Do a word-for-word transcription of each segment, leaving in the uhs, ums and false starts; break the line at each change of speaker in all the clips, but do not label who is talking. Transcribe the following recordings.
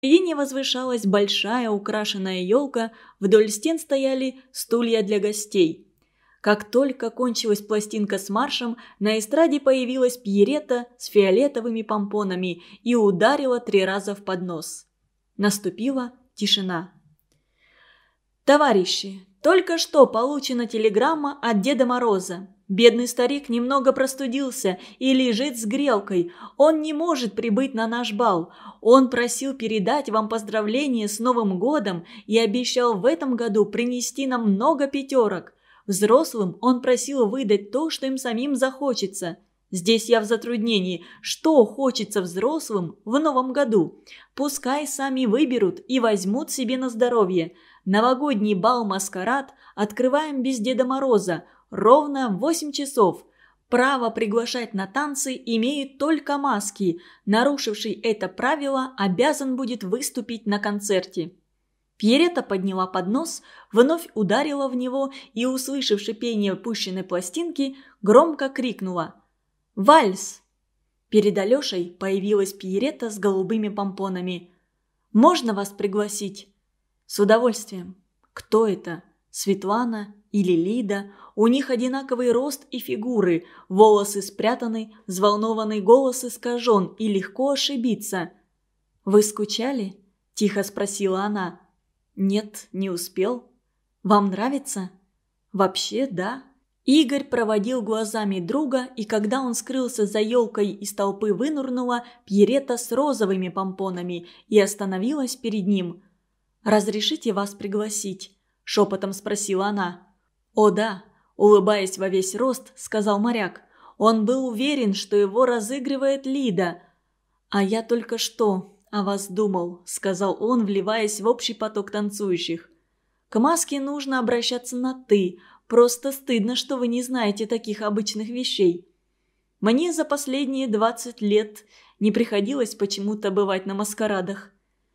посередине возвышалась большая украшенная елка, вдоль стен стояли стулья для гостей. Как только кончилась пластинка с маршем, на эстраде появилась Пьеретта с фиолетовыми помпонами и ударила три раза в поднос. Наступила тишина. «Товарищи, только что получена телеграмма от Деда Мороза. Бедный старик немного простудился и лежит с грелкой. Он не может прибыть на наш бал. Он просил передать вам поздравления с Новым годом и обещал в этом году принести нам много пятерок. Взрослым он просил выдать то, что им самим захочется. Здесь я в затруднении. Что хочется взрослым в Новом году? Пускай сами выберут и возьмут себе на здоровье. Новогодний бал-маскарад открываем без Деда Мороза. Ровно в восемь часов. Право приглашать на танцы имеют только маски. Нарушивший это правило обязан будет выступить на концерте». Пьеретта подняла поднос, вновь ударила в него и, услышав шипение пущенной пластинки, громко крикнула «Вальс!». Перед Алешей появилась Пьеретта с голубыми помпонами. «Можно вас пригласить?» «С удовольствием». «Кто это? Светлана или Лида?» У них одинаковый рост и фигуры, волосы спрятаны, взволнованный голос искажен и легко ошибиться. «Вы скучали?» – тихо спросила она. «Нет, не успел. Вам нравится?» «Вообще, да». Игорь проводил глазами друга, и когда он скрылся за елкой, из толпы вынурнула Пьеретта с розовыми помпонами и остановилась перед ним. «Разрешите вас пригласить?» – шепотом спросила она. «О да», – улыбаясь во весь рост, сказал моряк. Он был уверен, что его разыгрывает Лида. «А я только что о вас думал», – сказал он, вливаясь в общий поток танцующих. «К маске нужно обращаться на «ты». Просто стыдно, что вы не знаете таких обычных вещей. Мне за последние двадцать лет не приходилось почему-то бывать на маскарадах.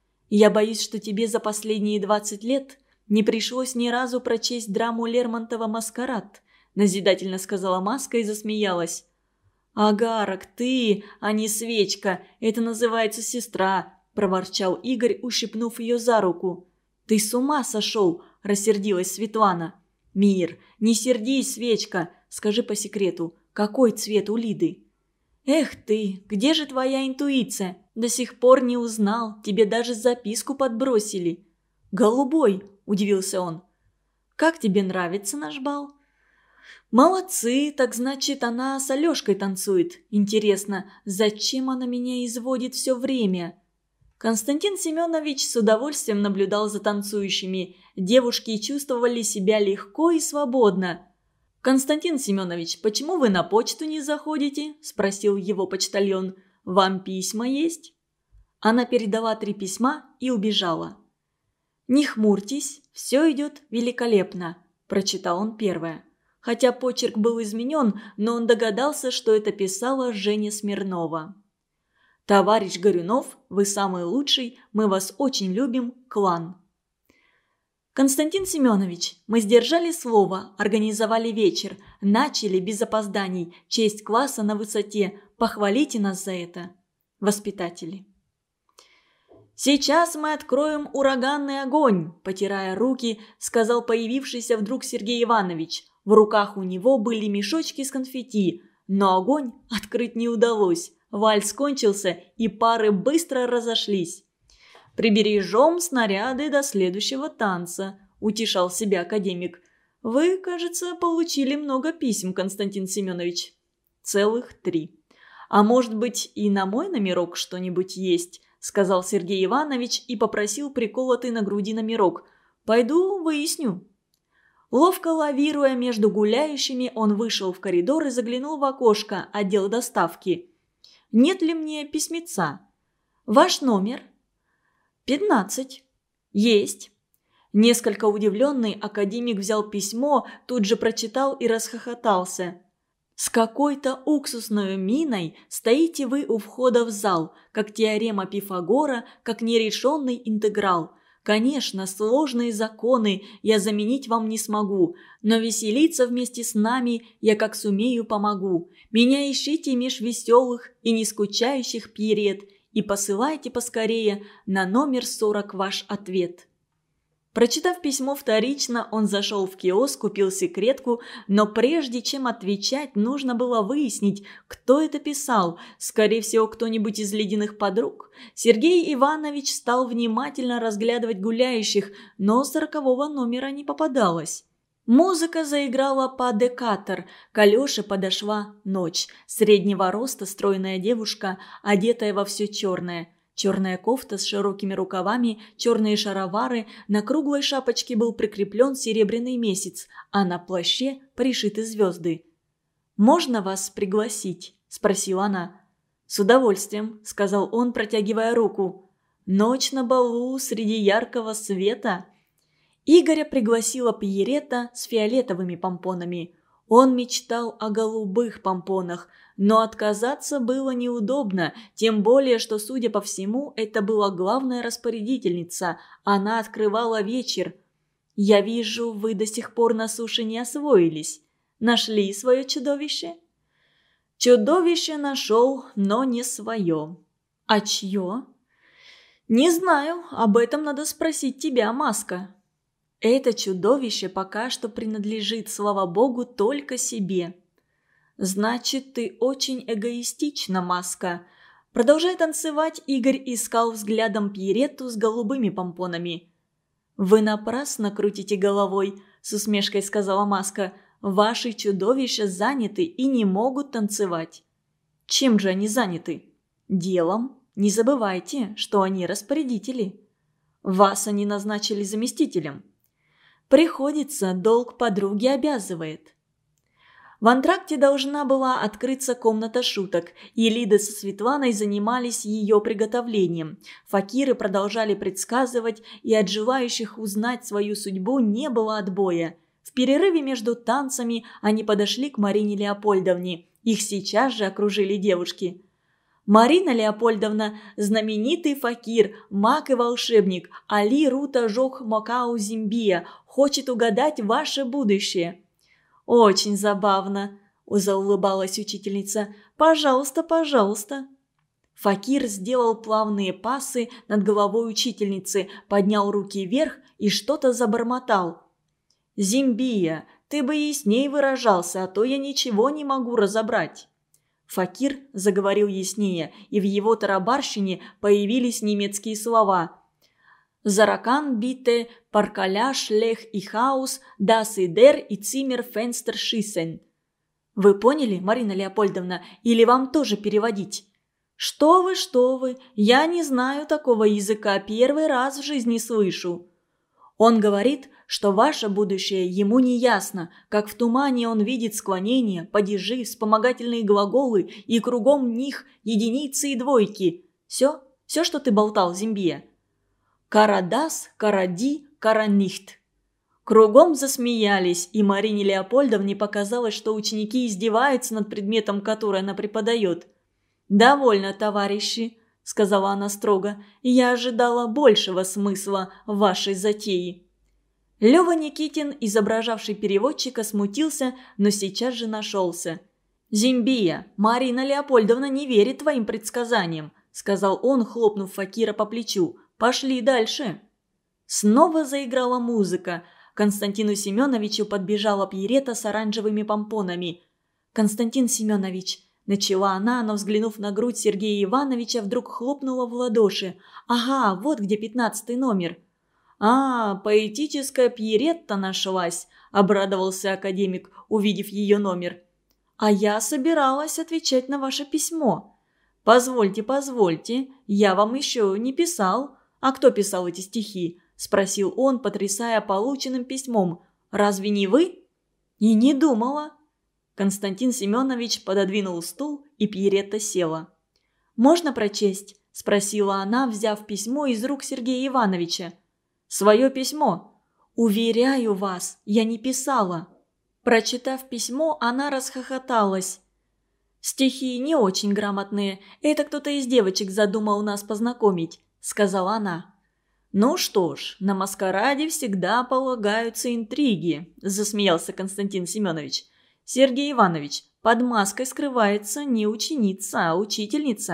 Я боюсь, что тебе за последние двадцать лет не пришлось ни разу прочесть драму Лермонтова «Маскарад», назидательно сказала Маска и засмеялась. «Агарок, ты, а не Свечка, это называется сестра», – проворчал Игорь, ущипнув ее за руку. «Ты с ума сошел?» – рассердилась Светлана. «Мир, не сердись, Свечка, скажи по секрету, какой цвет у Лиды?» «Эх ты, где же твоя интуиция? До сих пор не узнал, тебе даже записку подбросили». «Голубой», – удивился он. «Как тебе нравится наш бал?» «Молодцы, так значит, она с Алешкой танцует. Интересно, зачем она меня изводит все время?» Константин Семенович с удовольствием наблюдал за танцующими. Девушки чувствовали себя легко и свободно. «Константин Семенович, почему вы на почту не заходите?» – спросил его почтальон. «Вам письма есть?» Она передала три письма и убежала. «Не хмурьтесь, все идет великолепно», – прочитал он первое. Хотя почерк был изменен, но он догадался, что это писала Женя Смирнова. «Товарищ Горюнов, вы самый лучший, мы вас очень любим, клан». «Константин Семенович, мы сдержали слово, организовали вечер, начали без опозданий, честь класса на высоте, похвалите нас за это». Воспитатели. «Сейчас мы откроем ураганный огонь», – потирая руки, сказал появившийся вдруг Сергей Иванович. В руках у него были мешочки с конфетти, но огонь открыть не удалось. Вальс кончился, и пары быстро разошлись. «Прибережем снаряды до следующего танца», – утешал себя академик. «Вы, кажется, получили много писем, Константин Семенович». «Целых три». «А может быть, и на мой номерок что-нибудь есть?» – сказал Сергей Иванович и попросил приколотый на груди номерок. «Пойду выясню». Ловко лавируя между гуляющими, он вышел в коридор и заглянул в окошко отдела доставки. «Нет ли мне письмеца?» «Ваш номер?» «Пятнадцать». «Есть». Несколько удивленный академик взял письмо, тут же прочитал и расхохотался. «С какой-то уксусной миной стоите вы у входа в зал, как теорема Пифагора, как нерешенный интеграл. Конечно, сложные законы я заменить вам не смогу, но веселиться вместе с нами я как сумею помогу. Меня ищите меж веселых и не скучающих Пьерет, и посылайте поскорее на номер сорок ваш ответ». Прочитав письмо вторично, он зашел в киоск, купил секретку, но прежде чем отвечать, нужно было выяснить, кто это писал. Скорее всего, кто-нибудь из ледяных подруг. Сергей Иванович стал внимательно разглядывать гуляющих, но сорокового номера не попадалось. Музыка заиграла по декатор, к Алёше подошла ночь. Среднего роста стройная девушка, одетая во все черное. Черная кофта с широкими рукавами, черные шаровары, на круглой шапочке был прикреплен серебряный месяц, а на плаще пришиты звезды. «Можно вас пригласить?» – спросила она. «С удовольствием», – сказал он, протягивая руку. «Ночь на балу среди яркого света». Игоря пригласила Пьерета с фиолетовыми помпонами. Он мечтал о голубых помпонах, но отказаться было неудобно, тем более, что, судя по всему, это была главная распорядительница. Она открывала вечер. «Я вижу, вы до сих пор на суше не освоились. Нашли свое чудовище?» «Чудовище нашел, но не свое». «А чье?» «Не знаю, об этом надо спросить тебя, Маска». «Это чудовище пока что принадлежит, слава богу, только себе». «Значит, ты очень эгоистична, Маска». Продолжая танцевать, Игорь искал взглядом Пьеретту с голубыми помпонами. «Вы напрасно крутите головой», – с усмешкой сказала Маска. «Ваши чудовища заняты и не могут танцевать». «Чем же они заняты?» «Делом. Не забывайте, что они распорядители». «Вас они назначили заместителем». «Приходится, долг подруги обязывает». В антракте должна была открыться комната шуток, и Лида со Светланой занимались ее приготовлением. Факиры продолжали предсказывать, и от желающих узнать свою судьбу не было отбоя. В перерыве между танцами они подошли к Марине Леопольдовне. Их сейчас же окружили девушки. «Марина Леопольдовна – знаменитый факир, маг и волшебник, Али Рута Жох Макау Зимбия, хочет угадать ваше будущее». «Очень забавно», – заулыбалась учительница. «Пожалуйста, пожалуйста». Факир сделал плавные пасы над головой учительницы, поднял руки вверх и что-то забормотал. «Зимбия, ты бы ясней выражался, а то я ничего не могу разобрать». Факир заговорил яснее, и в его тарабарщине появились немецкие слова. «Заракан бите, паркаля, шлех и хаус, дас и дер и цимер фенстер шисен». Вы поняли, Марина Леопольдовна, или вам тоже переводить? «Что вы, что вы, я не знаю такого языка, первый раз в жизни слышу». Он говорит, что ваше будущее ему не ясно, как в тумане он видит склонения, падежи, вспомогательные глаголы и кругом них единицы и двойки. Все, все, что ты болтал, Зимбия. Карадас, каради, каранихт. Кругом засмеялись, и Марине Леопольдовне показалось, что ученики издеваются над предметом, который она преподает. «Довольно, товарищи», – сказала она строго, – «я ожидала большего смысла в вашей затее». Лёва Никитин, изображавший переводчика, смутился, но сейчас же нашелся. «Зимбия, Марина Леопольдовна не верит твоим предсказаниям», – сказал он, хлопнув Факира по плечу. «Пошли дальше». Снова заиграла музыка. К Константину Семеновичу подбежала Пьерета с оранжевыми помпонами. «Константин Семенович», – начала она, но, взглянув на грудь Сергея Ивановича, вдруг хлопнула в ладоши. «Ага, вот где пятнадцатый номер». «А, поэтическая Пьеретта нашлась», – обрадовался академик, увидев ее номер. «А я собиралась отвечать на ваше письмо». «Позвольте, позвольте, я вам еще не писал». «А кто писал эти стихи?» – спросил он, потрясая полученным письмом. «Разве не вы?» «И не думала». Константин Семенович пододвинул стул, и Пьеретта села. «Можно прочесть?» – спросила она, взяв письмо из рук Сергея Ивановича. «Свое письмо?» «Уверяю вас, я не писала». Прочитав письмо, она расхохоталась. «Стихи не очень грамотные. Это кто-то из девочек задумал нас познакомить», – сказала она. «Ну что ж, на маскараде всегда полагаются интриги», – засмеялся Константин Семенович. «Сергей Иванович, под маской скрывается не ученица, а учительница.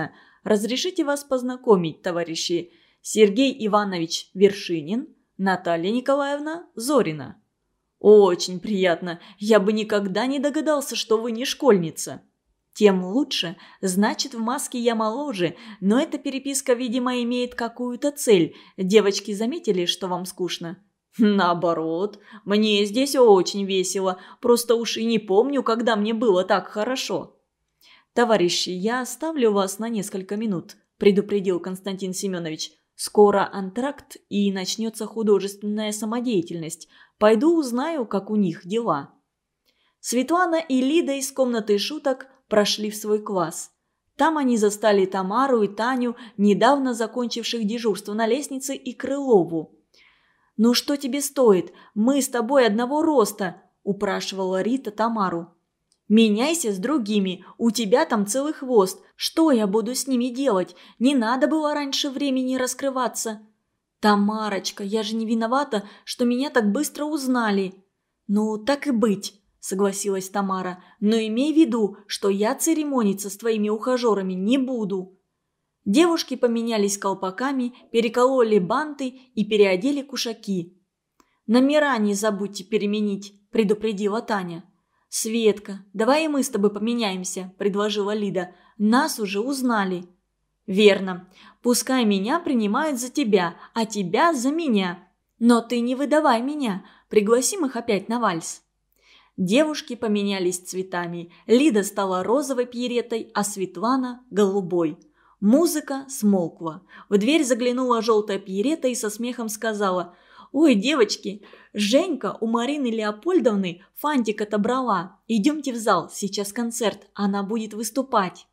Разрешите вас познакомить, товарищи. Сергей Иванович Вершинин, Наталья Николаевна Зорина». «Очень приятно. Я бы никогда не догадался, что вы не школьница». «Тем лучше. Значит, в маске я моложе, но эта переписка, видимо, имеет какую-то цель. Девочки заметили, что вам скучно?» «Наоборот. Мне здесь очень весело. Просто уж и не помню, когда мне было так хорошо». «Товарищи, я оставлю вас на несколько минут», – предупредил Константин Семенович. «Скоро антракт и начнется художественная самодеятельность. Пойду узнаю, как у них дела». Светлана и Лида из комнаты шуток прошли в свой класс. Там они застали Тамару и Таню, недавно закончивших дежурство на лестнице, и Крылову. «Ну что тебе стоит? Мы с тобой одного роста», – упрашивала Рита Тамару. «Меняйся с другими, у тебя там целый хвост. Что я буду с ними делать? Не надо было раньше времени раскрываться». «Тамарочка, я же не виновата, что меня так быстро узнали». «Ну, так и быть», – согласилась Тамара. «Но имей в виду, что я церемониться с твоими ухажерами не буду». Девушки поменялись колпаками, перекололи банты и переодели кушаки. «Номера не забудьте переменить», – предупредила Таня. «Светка, давай и мы с тобой поменяемся», – предложила Лида. «Нас уже узнали». «Верно. Пускай меня принимают за тебя, а тебя за меня. Но ты не выдавай меня. Пригласим их опять на вальс». Девушки поменялись цветами. Лида стала розовой пьеретой, а Светлана – голубой. Музыка смолкла. В дверь заглянула желтая пьерета и со смехом сказала: «Ой, девочки, Женька у Марины Леопольдовны фантик отобрала. Идемте в зал, сейчас концерт, она будет выступать».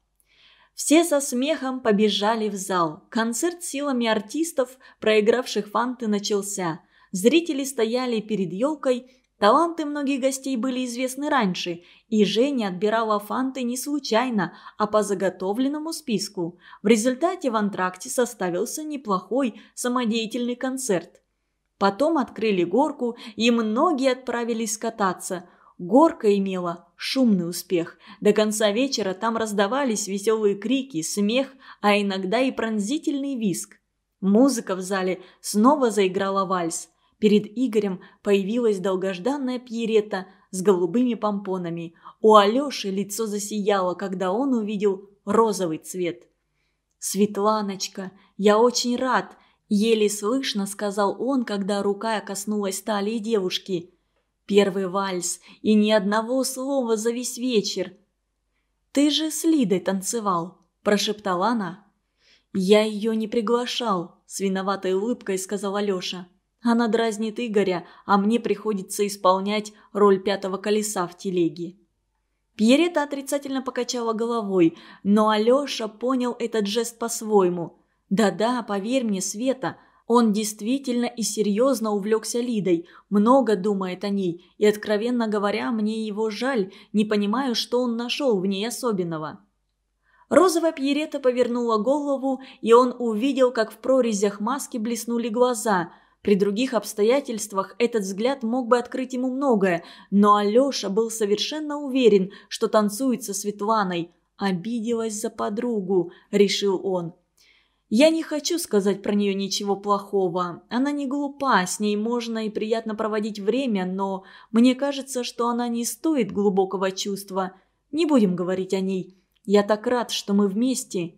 Все со смехом побежали в зал. Концерт силами артистов, проигравших фанты, начался. Зрители стояли перед елкой. Таланты многих гостей были известны раньше, и Женя отбирала фанты не случайно, а по заготовленному списку. В результате в антракте составился неплохой самодеятельный концерт. Потом открыли горку, и многие отправились кататься. Горка имела шумный успех. До конца вечера там раздавались веселые крики, смех, а иногда и пронзительный визг. Музыка в зале снова заиграла вальс. Перед Игорем появилась долгожданная пьерета с голубыми помпонами. У Алеши лицо засияло, когда он увидел розовый цвет. «Светланочка, я очень рад», – еле слышно сказал он, когда рука коснулась талии девушки. «Первый вальс, и ни одного слова за весь вечер». «Ты же с Лидой танцевал», – прошептала она. «Я ее не приглашал», – с виноватой улыбкой сказал Алеша. «Она дразнит Игоря, а мне приходится исполнять роль пятого колеса в телеге». Пьерета отрицательно покачала головой, но Алеша понял этот жест по-своему. «Да-да, поверь мне, Света, он действительно и серьезно увлекся Лидой, много думает о ней, и, откровенно говоря, мне его жаль, не понимаю, что он нашел в ней особенного». Розовая пьерета повернула голову, и он увидел, как в прорезях маски блеснули глаза. При других обстоятельствах этот взгляд мог бы открыть ему многое, но Алеша был совершенно уверен, что танцует со Светланой. «Обиделась за подругу», – решил он. «Я не хочу сказать про нее ничего плохого. Она не глупа, с ней можно и приятно проводить время, но мне кажется, что она не стоит глубокого чувства. Не будем говорить о ней. Я так рад, что мы вместе».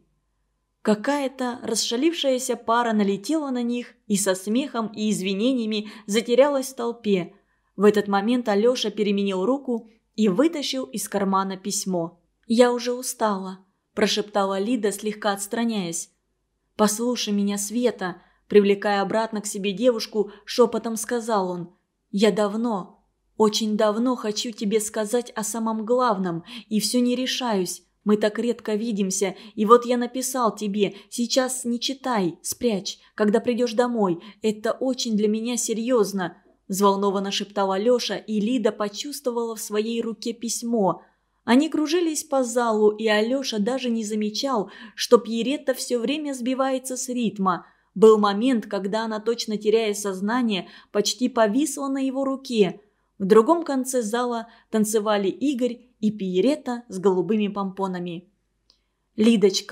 Какая-то расшалившаяся пара налетела на них и со смехом и извинениями затерялась в толпе. В этот момент Алеша переменил руку и вытащил из кармана письмо. «Я уже устала», – прошептала Лида, слегка отстраняясь. «Послушай меня, Света», – привлекая обратно к себе девушку, шепотом сказал он. «Я давно, очень давно хочу тебе сказать о самом главном, и все не решаюсь. Мы так редко видимся, и вот я написал тебе. Сейчас не читай, спрячь, когда придешь домой. Это очень для меня серьезно», – взволнованно шептал Алеша, и Лида почувствовала в своей руке письмо. Они кружились по залу, и Алеша даже не замечал, что пьерета все время сбивается с ритма. Был момент, когда она, точно теряя сознание, почти повисла на его руке. В другом конце зала танцевали Игорь и пьерета с голубыми помпонами. «Лидочка,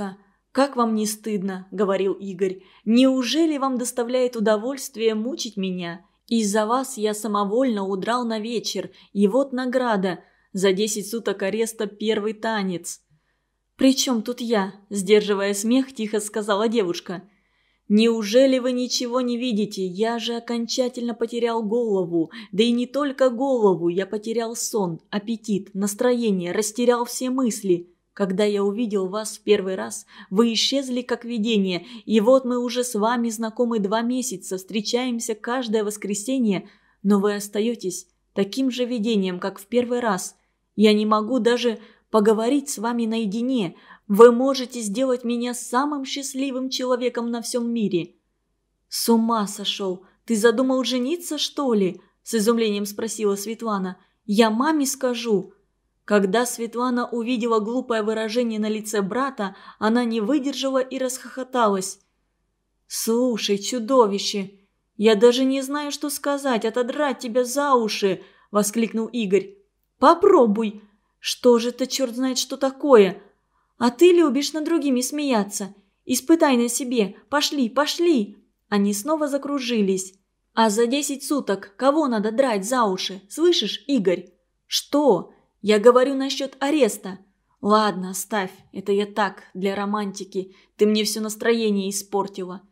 «Как вам не стыдно?» – говорил Игорь. «Неужели вам доставляет удовольствие мучить меня? Из-за вас я самовольно удрал на вечер, и вот награда. За десять суток ареста первый танец». «При чем тут я?» – сдерживая смех, тихо сказала девушка. «Неужели вы ничего не видите? Я же окончательно потерял голову. Да и не только голову, я потерял сон, аппетит, настроение, растерял все мысли. Когда я увидел вас в первый раз, вы исчезли как видение, и вот мы уже с вами знакомы два месяца, встречаемся каждое воскресенье, но вы остаетесь таким же видением, как в первый раз. Я не могу даже поговорить с вами наедине. Вы можете сделать меня самым счастливым человеком на всем мире». «С ума сошел! Ты задумал жениться, что ли?» – с изумлением спросила Светлана. «Я маме скажу». Когда Светлана увидела глупое выражение на лице брата, она не выдержала и расхохоталась. «Слушай, чудовище, я даже не знаю, что сказать, отодрать тебя за уши!» – воскликнул Игорь. «Попробуй! Что же это, черт знает, что такое? А ты любишь над другими смеяться. Испытай на себе. Пошли, пошли!» Они снова закружились. «А за десять суток кого надо драть за уши? Слышишь, Игорь?» «Что? Я говорю насчет ареста». «Ладно, оставь. Это я так, для романтики. Ты мне все настроение испортила».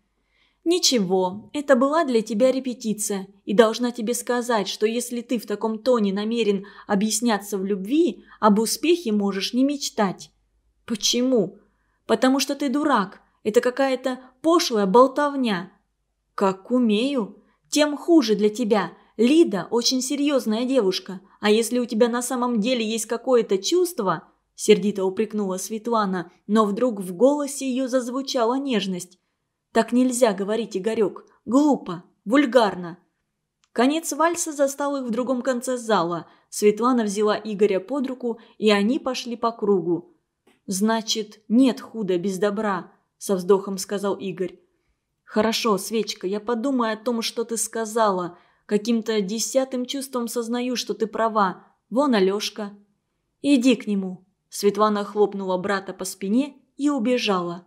«Ничего, это была для тебя репетиция, и должна тебе сказать, что если ты в таком тоне намерен объясняться в любви, об успехе можешь не мечтать». «Почему?» «Потому что ты дурак. Это какая-то пошлая болтовня». «Как умею. Тем хуже для тебя. Лида очень серьезная девушка. А если у тебя на самом деле есть какое-то чувство...» Сердито упрекнула Светлана, но вдруг в голосе ее зазвучала нежность. «Так нельзя говорить, Игорек. Глупо, вульгарно». Конец вальса застал их в другом конце зала. Светлана взяла Игоря под руку, и они пошли по кругу. «Значит, нет худа без добра», – со вздохом сказал Игорь. «Хорошо, Свечка, я подумаю о том, что ты сказала. Каким-то десятым чувством сознаю, что ты права. Вон Алешка». «Иди к нему». Светлана хлопнула брата по спине и убежала.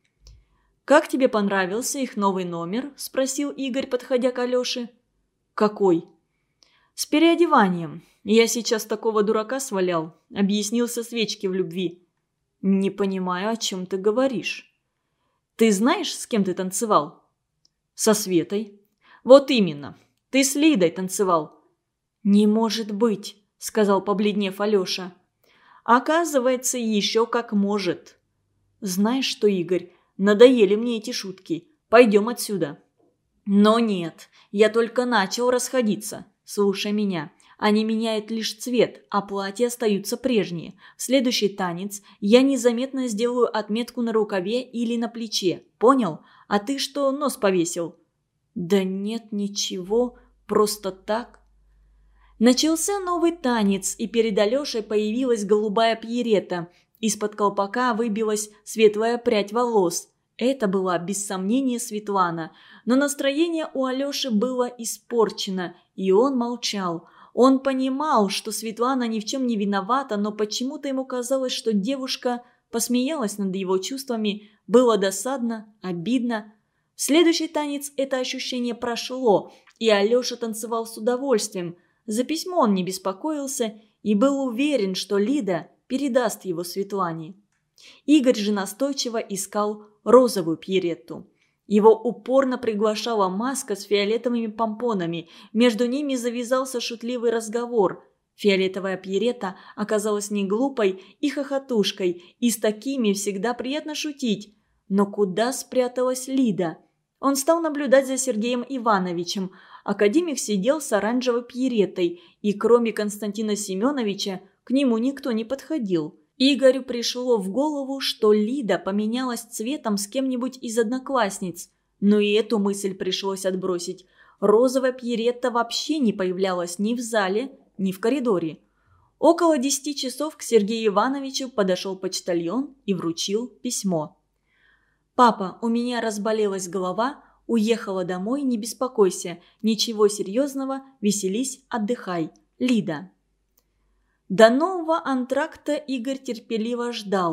«Как тебе понравился их новый номер?» – спросил Игорь, подходя к Алёше. «Какой?» «С переодеванием. Я сейчас такого дурака свалял», – объяснился Свечке в любви. «Не понимаю, о чем ты говоришь». «Ты знаешь, с кем ты танцевал?» «Со Светой». «Вот именно. Ты с Лидой танцевал». «Не может быть», – сказал, побледнев Алёша. «Оказывается, еще как может». «Знаешь что, Игорь, надоели мне эти шутки. Пойдем отсюда». «Но нет, я только начал расходиться. Слушай меня. Они меняют лишь цвет, а платья остаются прежние. В следующий танец я незаметно сделаю отметку на рукаве или на плече. Понял? А ты что, нос повесил?» «Да нет, ничего. Просто так». Начался новый танец, и перед Алешей появилась голубая пьерета. Из-под колпака выбилась светлая прядь волос. Это была, без сомнения, Светлана. Но настроение у Алеши было испорчено, и он молчал. Он понимал, что Светлана ни в чем не виновата, но почему-то ему казалось, что девушка посмеялась над его чувствами. Было досадно, обидно. В следующий танец это ощущение прошло, и Алеша танцевал с удовольствием. За письмо он не беспокоился и был уверен, что Лида передаст его Светлане. Игорь же настойчиво искал розовую пьеретту. Его упорно приглашала маска с фиолетовыми помпонами. Между ними завязался шутливый разговор. Фиолетовая пьерета оказалась не глупой и хохотушкой, и с такими всегда приятно шутить. Но куда спряталась Лида? Он стал наблюдать за Сергеем Ивановичем. Академик сидел с оранжевой пьеретой, и кроме Константина Семеновича к нему никто не подходил. Игорю пришло в голову, что Лида поменялась цветом с кем-нибудь из одноклассниц. Но и эту мысль пришлось отбросить. Розовая пьеретта вообще не появлялась ни в зале, ни в коридоре. Около десяти часов к Сергею Ивановичу подошел почтальон и вручил письмо. «Папа, у меня разболелась голова, уехала домой, не беспокойся, ничего серьезного, веселись, отдыхай. Лида». До нового антракта Игорь терпеливо ждал.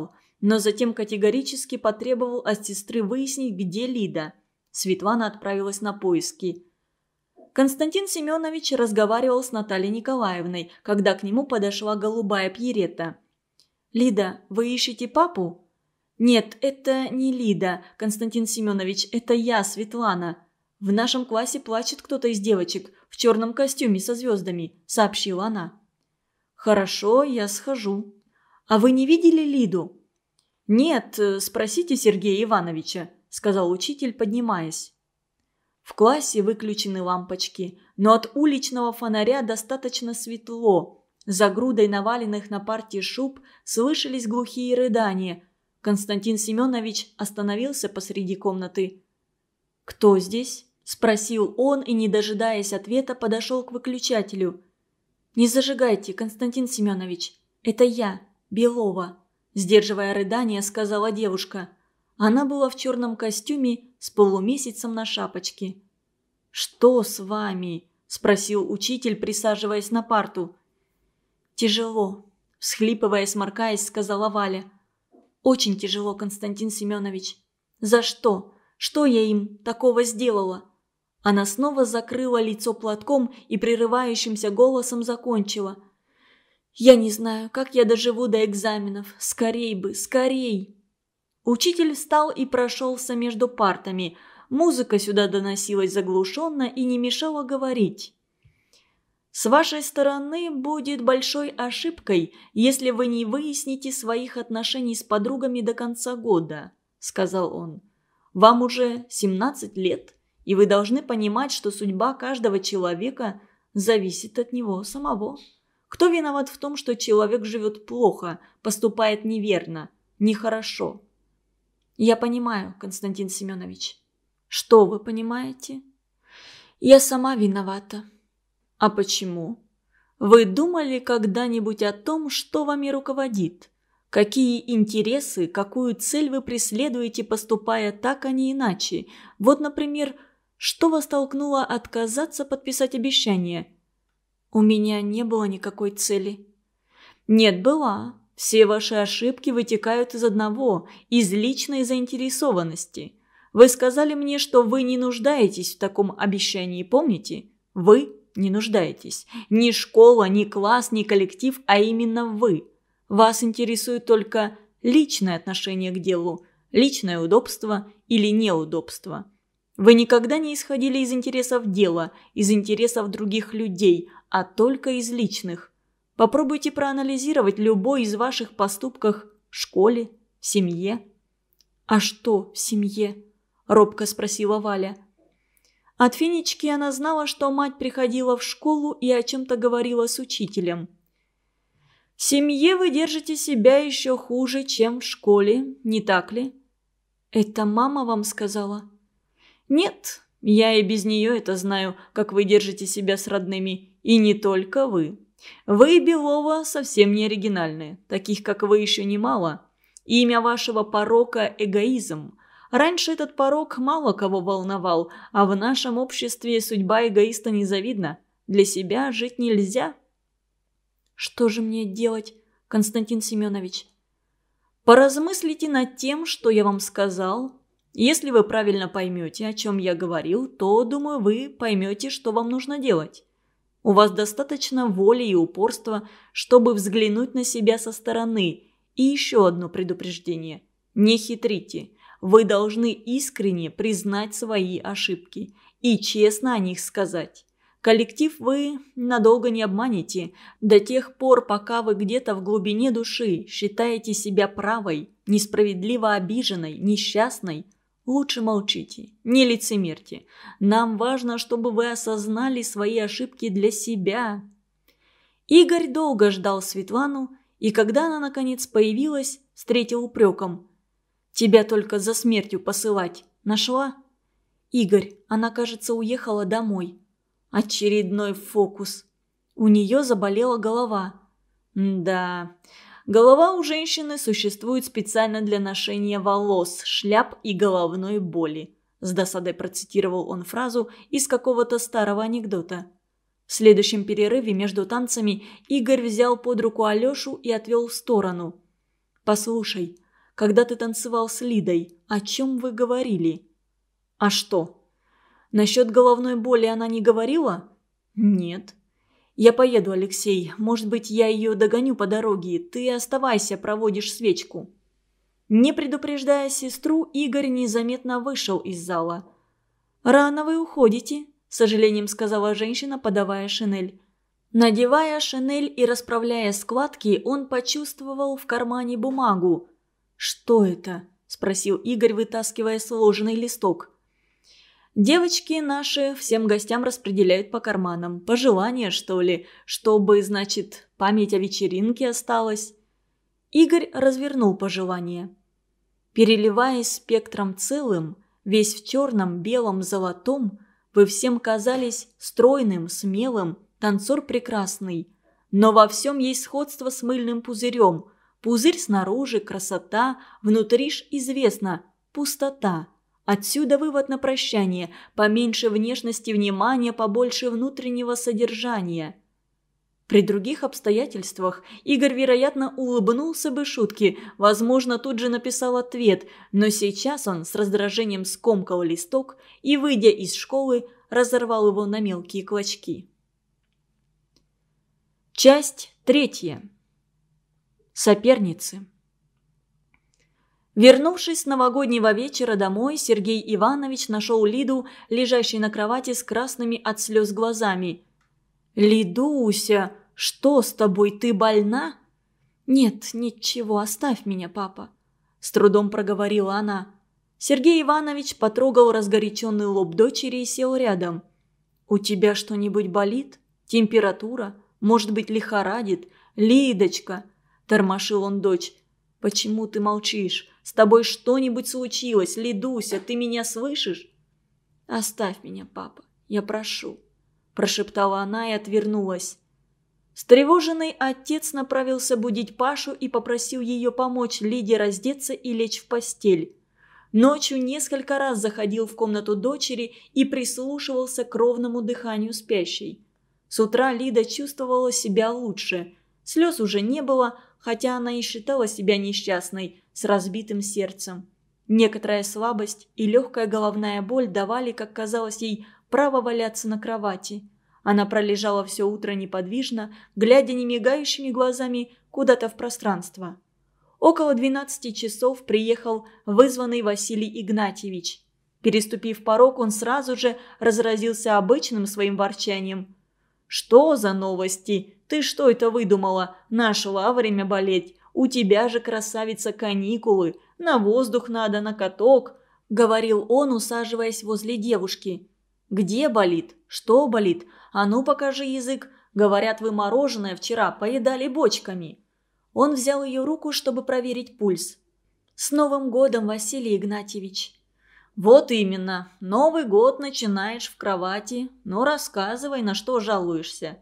но затем категорически потребовал от сестры выяснить, где Лида. Светлана отправилась на поиски. Константин Семенович разговаривал с Натальей Николаевной, когда к нему подошла голубая Пьеретта. «Лида, вы ищете папу?» «Нет, это не Лида, Константин Семенович, это я, Светлана. В нашем классе плачет кто-то из девочек в черном костюме со звездами», – сообщила она. «Хорошо, я схожу. А вы не видели Лиду?» «Нет, спросите Сергея Ивановича», – сказал учитель, поднимаясь. В классе выключены лампочки, но от уличного фонаря достаточно светло. За грудой наваленных на парте шуб слышались глухие рыдания. Константин Семенович остановился посреди комнаты. «Кто здесь?» – спросил он и, не дожидаясь ответа, подошел к выключателю. «Не зажигайте, Константин Семенович. Это я, Белова», – сдерживая рыдание, сказала девушка. Она была в черном костюме с полумесяцем на шапочке. «Что с вами?» – спросил учитель, присаживаясь на парту. «Тяжело», – всхлипывая, сморкаясь, сказала Валя. «Очень тяжело, Константин Семенович. За что? Что я им такого сделала?» Она снова закрыла лицо платком и прерывающимся голосом закончила. «Я не знаю, как я доживу до экзаменов. Скорей бы, скорей!» Учитель встал и прошелся между партами. Музыка сюда доносилась заглушенно и не мешала говорить. «С вашей стороны будет большой ошибкой, если вы не выясните своих отношений с подругами до конца года», – сказал он. «Вам уже семнадцать лет, и вы должны понимать, что судьба каждого человека зависит от него самого. Кто виноват в том, что человек живет плохо, поступает неверно, нехорошо?» «Я понимаю, Константин Семенович». «Что вы понимаете?» «Я сама виновата». «А почему? Вы думали когда-нибудь о том, что вами руководит? Какие интересы, какую цель вы преследуете, поступая так, а не иначе? Вот, например, что вас толкнуло отказаться подписать обещание?» «У меня не было никакой цели». «Нет, была. Все ваши ошибки вытекают из одного, из личной заинтересованности. Вы сказали мне, что вы не нуждаетесь в таком обещании, помните? Вы не нуждаетесь. Ни школа, ни класс, ни коллектив, а именно вы. Вас интересует только личное отношение к делу, личное удобство или неудобство. Вы никогда не исходили из интересов дела, из интересов других людей, а только из личных. Попробуйте проанализировать любой из ваших поступков в школе, в семье». «А что в семье?» – робко спросила Валя. От Фенечки она знала, что мать приходила в школу и о чем-то говорила с учителем. «В семье вы держите себя еще хуже, чем в школе, не так ли?» «Это мама вам сказала?» «Нет, я и без нее это знаю, как вы держите себя с родными, и не только вы. Вы, Белова, совсем не оригинальны, таких, как вы, еще немало. Имя вашего порока – эгоизм. Раньше этот порок мало кого волновал, а в нашем обществе судьба эгоиста незавидна. Для себя жить нельзя». «Что же мне делать, Константин Семенович?» «Поразмыслите над тем, что я вам сказал. Если вы правильно поймете, о чем я говорил, то, думаю, вы поймете, что вам нужно делать. У вас достаточно воли и упорства, чтобы взглянуть на себя со стороны. И еще одно предупреждение. Не хитрите. Вы должны искренне признать свои ошибки и честно о них сказать. Коллектив вы надолго не обманете. До тех пор, пока вы где-то в глубине души считаете себя правой, несправедливо обиженной, несчастной, лучше молчите, не лицемерьте. Нам важно, чтобы вы осознали свои ошибки для себя». Игорь долго ждал Светлану, и когда она наконец появилась, встретил упреком. «Тебя только за смертью посылать. Нашла?» «Игорь, она, кажется, уехала домой». Очередной фокус. У нее заболела голова. Да, голова у женщины существует специально для ношения волос, шляп и головной боли. С досадой процитировал он фразу из какого-то старого анекдота. В следующем перерыве между танцами Игорь взял под руку Алешу и отвел в сторону. «Послушай, Когда ты танцевал с Лидой, о чем вы говорили?» «А что? Насчет головной боли она не говорила?» «Нет». «Я поеду, Алексей. Может быть, я ее догоню по дороге. Ты оставайся, проводишь свечку». Не предупреждая сестру, Игорь незаметно вышел из зала. «Рано вы уходите», – с сожалением сказала женщина, подавая шинель. Надевая шинель и расправляя складки, он почувствовал в кармане бумагу. «Что это?» – спросил Игорь, вытаскивая сложенный листок. «Девочки наши всем гостям распределяют по карманам. Пожелания, что ли, чтобы, значит, память о вечеринке осталась». Игорь развернул пожелание. «Переливаясь спектром целым, весь в черном, белом, золотом, вы всем казались стройным, смелым, танцор прекрасный. Но во всем есть сходство с мыльным пузырем. Пузырь снаружи – красота, внутри ж известно – пустота. Отсюда вывод на прощание – поменьше внешности внимания, побольше внутреннего содержания». При других обстоятельствах Игорь, вероятно, улыбнулся бы шутке, возможно, тут же написал ответ, но сейчас он с раздражением скомкал листок и, выйдя из школы, разорвал его на мелкие клочки. Часть третья. Соперницы. Вернувшись с новогоднего вечера домой, Сергей Иванович нашел Лиду, лежащей на кровати с красными от слез глазами. «Лидуся, что с тобой, ты больна?» «Нет, ничего, оставь меня, папа», – с трудом проговорила она. Сергей Иванович потрогал разгоряченный лоб дочери и сел рядом. «У тебя что-нибудь болит? Температура? Может быть, лихорадит? Лидочка!» – тормошил он дочь. «Почему ты молчишь? С тобой что-нибудь случилось? Лидуся, ты меня слышишь?» «Оставь меня, папа, я прошу», – прошептала она и отвернулась. Встревоженный отец направился будить Пашу и попросил ее помочь Лиде раздеться и лечь в постель. Ночью несколько раз заходил в комнату дочери и прислушивался к ровному дыханию спящей. С утра Лида чувствовала себя лучше. Слез уже не было, хотя она и считала себя несчастной, с разбитым сердцем. Некоторая слабость и легкая головная боль давали, как казалось ей, право валяться на кровати. Она пролежала все утро неподвижно, глядя немигающими глазами куда-то в пространство. Около двенадцати часов приехал вызванный Василий Игнатьевич. Переступив порог, он сразу же разразился обычным своим ворчанием. «Что за новости? Ты что это выдумала? Нашла время болеть. У тебя же, красавица, каникулы. На воздух надо, на каток», — говорил он, усаживаясь возле девушки. «Где болит? Что болит? А ну покажи язык. Говорят, вы мороженое вчера поедали бочками». Он взял ее руку, чтобы проверить пульс. «С Новым годом, Василий Игнатьевич!» «Вот именно. Новый год начинаешь в кровати. Ну, рассказывай, на что жалуешься».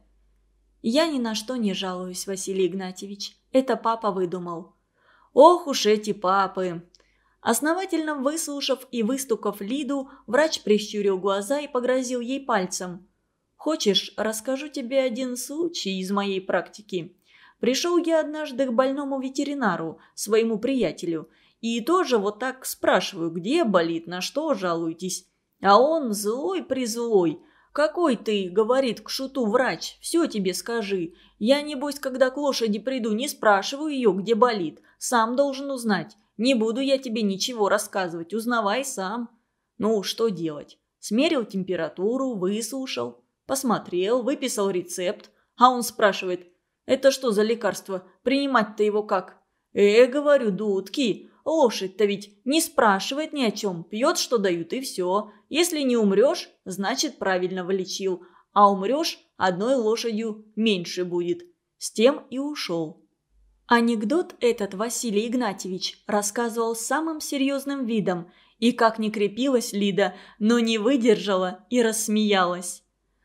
«Я ни на что не жалуюсь, Василий Игнатьевич. Это папа выдумал». «Ох уж эти папы!» Основательно выслушав и выстукав Лиду, врач прищурил глаза и погрозил ей пальцем. «Хочешь, расскажу тебе один случай из моей практики? Пришел я однажды к больному ветеринару, своему приятелю, и тоже вот так спрашиваю, где болит, на что жалуетесь. А он злой-призлой. «Какой ты, — говорит к шуту врач, — все тебе скажи. Я, небось, когда к лошади приду, не спрашиваю ее, где болит. Сам должен узнать. Не буду я тебе ничего рассказывать, узнавай сам». Ну, что делать? Смерил температуру, выслушал, посмотрел, выписал рецепт. А он спрашивает: «Это что за лекарство? Принимать-то его как?» «Э, — говорю, — дудки. Лошадь-то ведь не спрашивает ни о чем. Пьет, что дают, и все. Если не умрешь, значит, правильно вылечил. А умрешь, одной лошадью меньше будет». С тем и ушел. Анекдот этот Василий Игнатьевич рассказывал самым серьезным видом. И как ни крепилась Лида, но не выдержала и рассмеялась.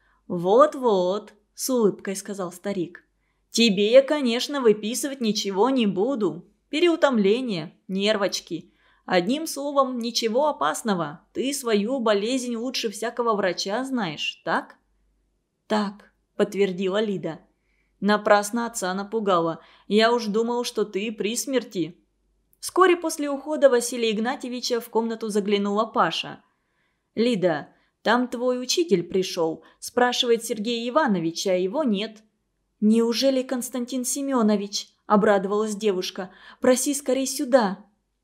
«Вот-вот», — с улыбкой сказал старик. «Тебе я, конечно, выписывать ничего не буду. Переутомление, нервочки. Одним словом, ничего опасного. Ты свою болезнь лучше всякого врача знаешь, так?» «Так», — подтвердила Лида. «Напрасно отца напугала. Я уж думал, что ты при смерти». Вскоре после ухода Василия Игнатьевича в комнату заглянула Паша. «Лида, там твой учитель пришел, спрашивает Сергея Ивановича, а его нет». «Неужели Константин Семенович?» – обрадовалась девушка. «Проси скорей сюда».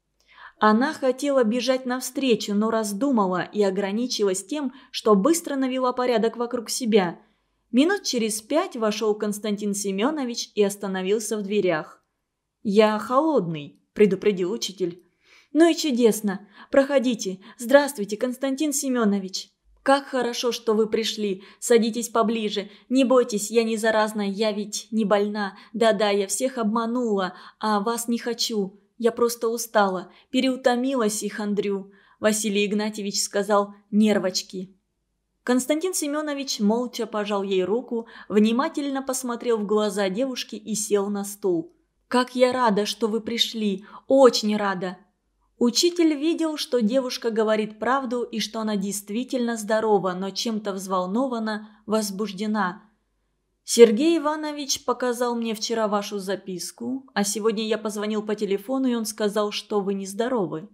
Она хотела бежать навстречу, но раздумала и ограничилась тем, что быстро навела порядок вокруг себя. Минут через пять вошел Константин Семенович и остановился в дверях. «Я холодный», – предупредил учитель. «Ну и чудесно. Проходите. Здравствуйте, Константин Семенович». «Как хорошо, что вы пришли. Садитесь поближе. Не бойтесь, я не заразна, я ведь не больна. Да-да, я всех обманула, а вас не хочу. Я просто устала, переутомилась и хандрю», – Василий Игнатьевич сказал «нервочки». Константин Семенович молча пожал ей руку, внимательно посмотрел в глаза девушки и сел на стул. «Как я рада, что вы пришли. Очень рада». Учитель видел, что девушка говорит правду и что она действительно здорова, но чем-то взволнована, возбуждена. «Сергей Иванович показал мне вчера вашу записку, а сегодня я позвонил по телефону, и он сказал, что вы нездоровы.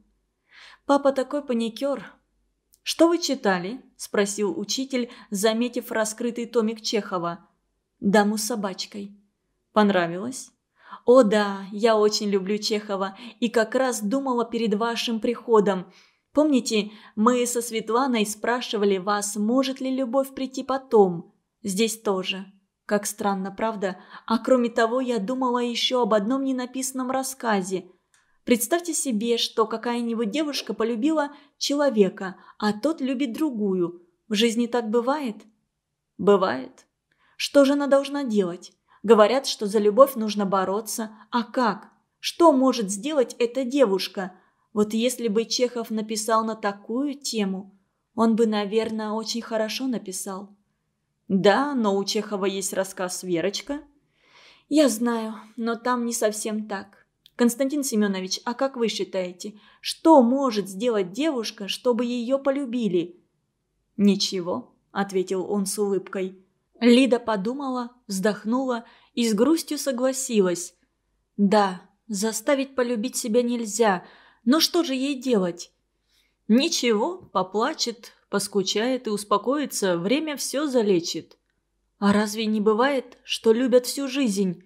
Папа такой паникер». «Что вы читали?» – спросил учитель, заметив раскрытый томик Чехова. «Даму с собачкой». «Понравилось?» «О да, я очень люблю Чехова и как раз думала перед вашим приходом. Помните, мы со Светланой спрашивали вас, может ли любовь прийти потом? Здесь тоже. Как странно, правда? А кроме того, я думала еще об одном ненаписанном рассказе. Представьте себе, что какая-нибудь девушка полюбила человека, а тот любит другую. В жизни так бывает?» «Бывает. Что же она должна делать? Говорят, что за любовь нужно бороться. А как? Что может сделать эта девушка? Вот если бы Чехов написал на такую тему, он бы, наверное, очень хорошо написал». «Да, но у Чехова есть рассказ «Верочка». «Я знаю, но там не совсем так. Константин Семенович, а как вы считаете, что может сделать девушка, чтобы ее полюбили?» «Ничего», – ответил он с улыбкой. Лида подумала, вздохнула и с грустью согласилась. «Да, заставить полюбить себя нельзя, но что же ей делать?» «Ничего, поплачет, поскучает и успокоится, время все залечит». «А разве не бывает, что любят всю жизнь?»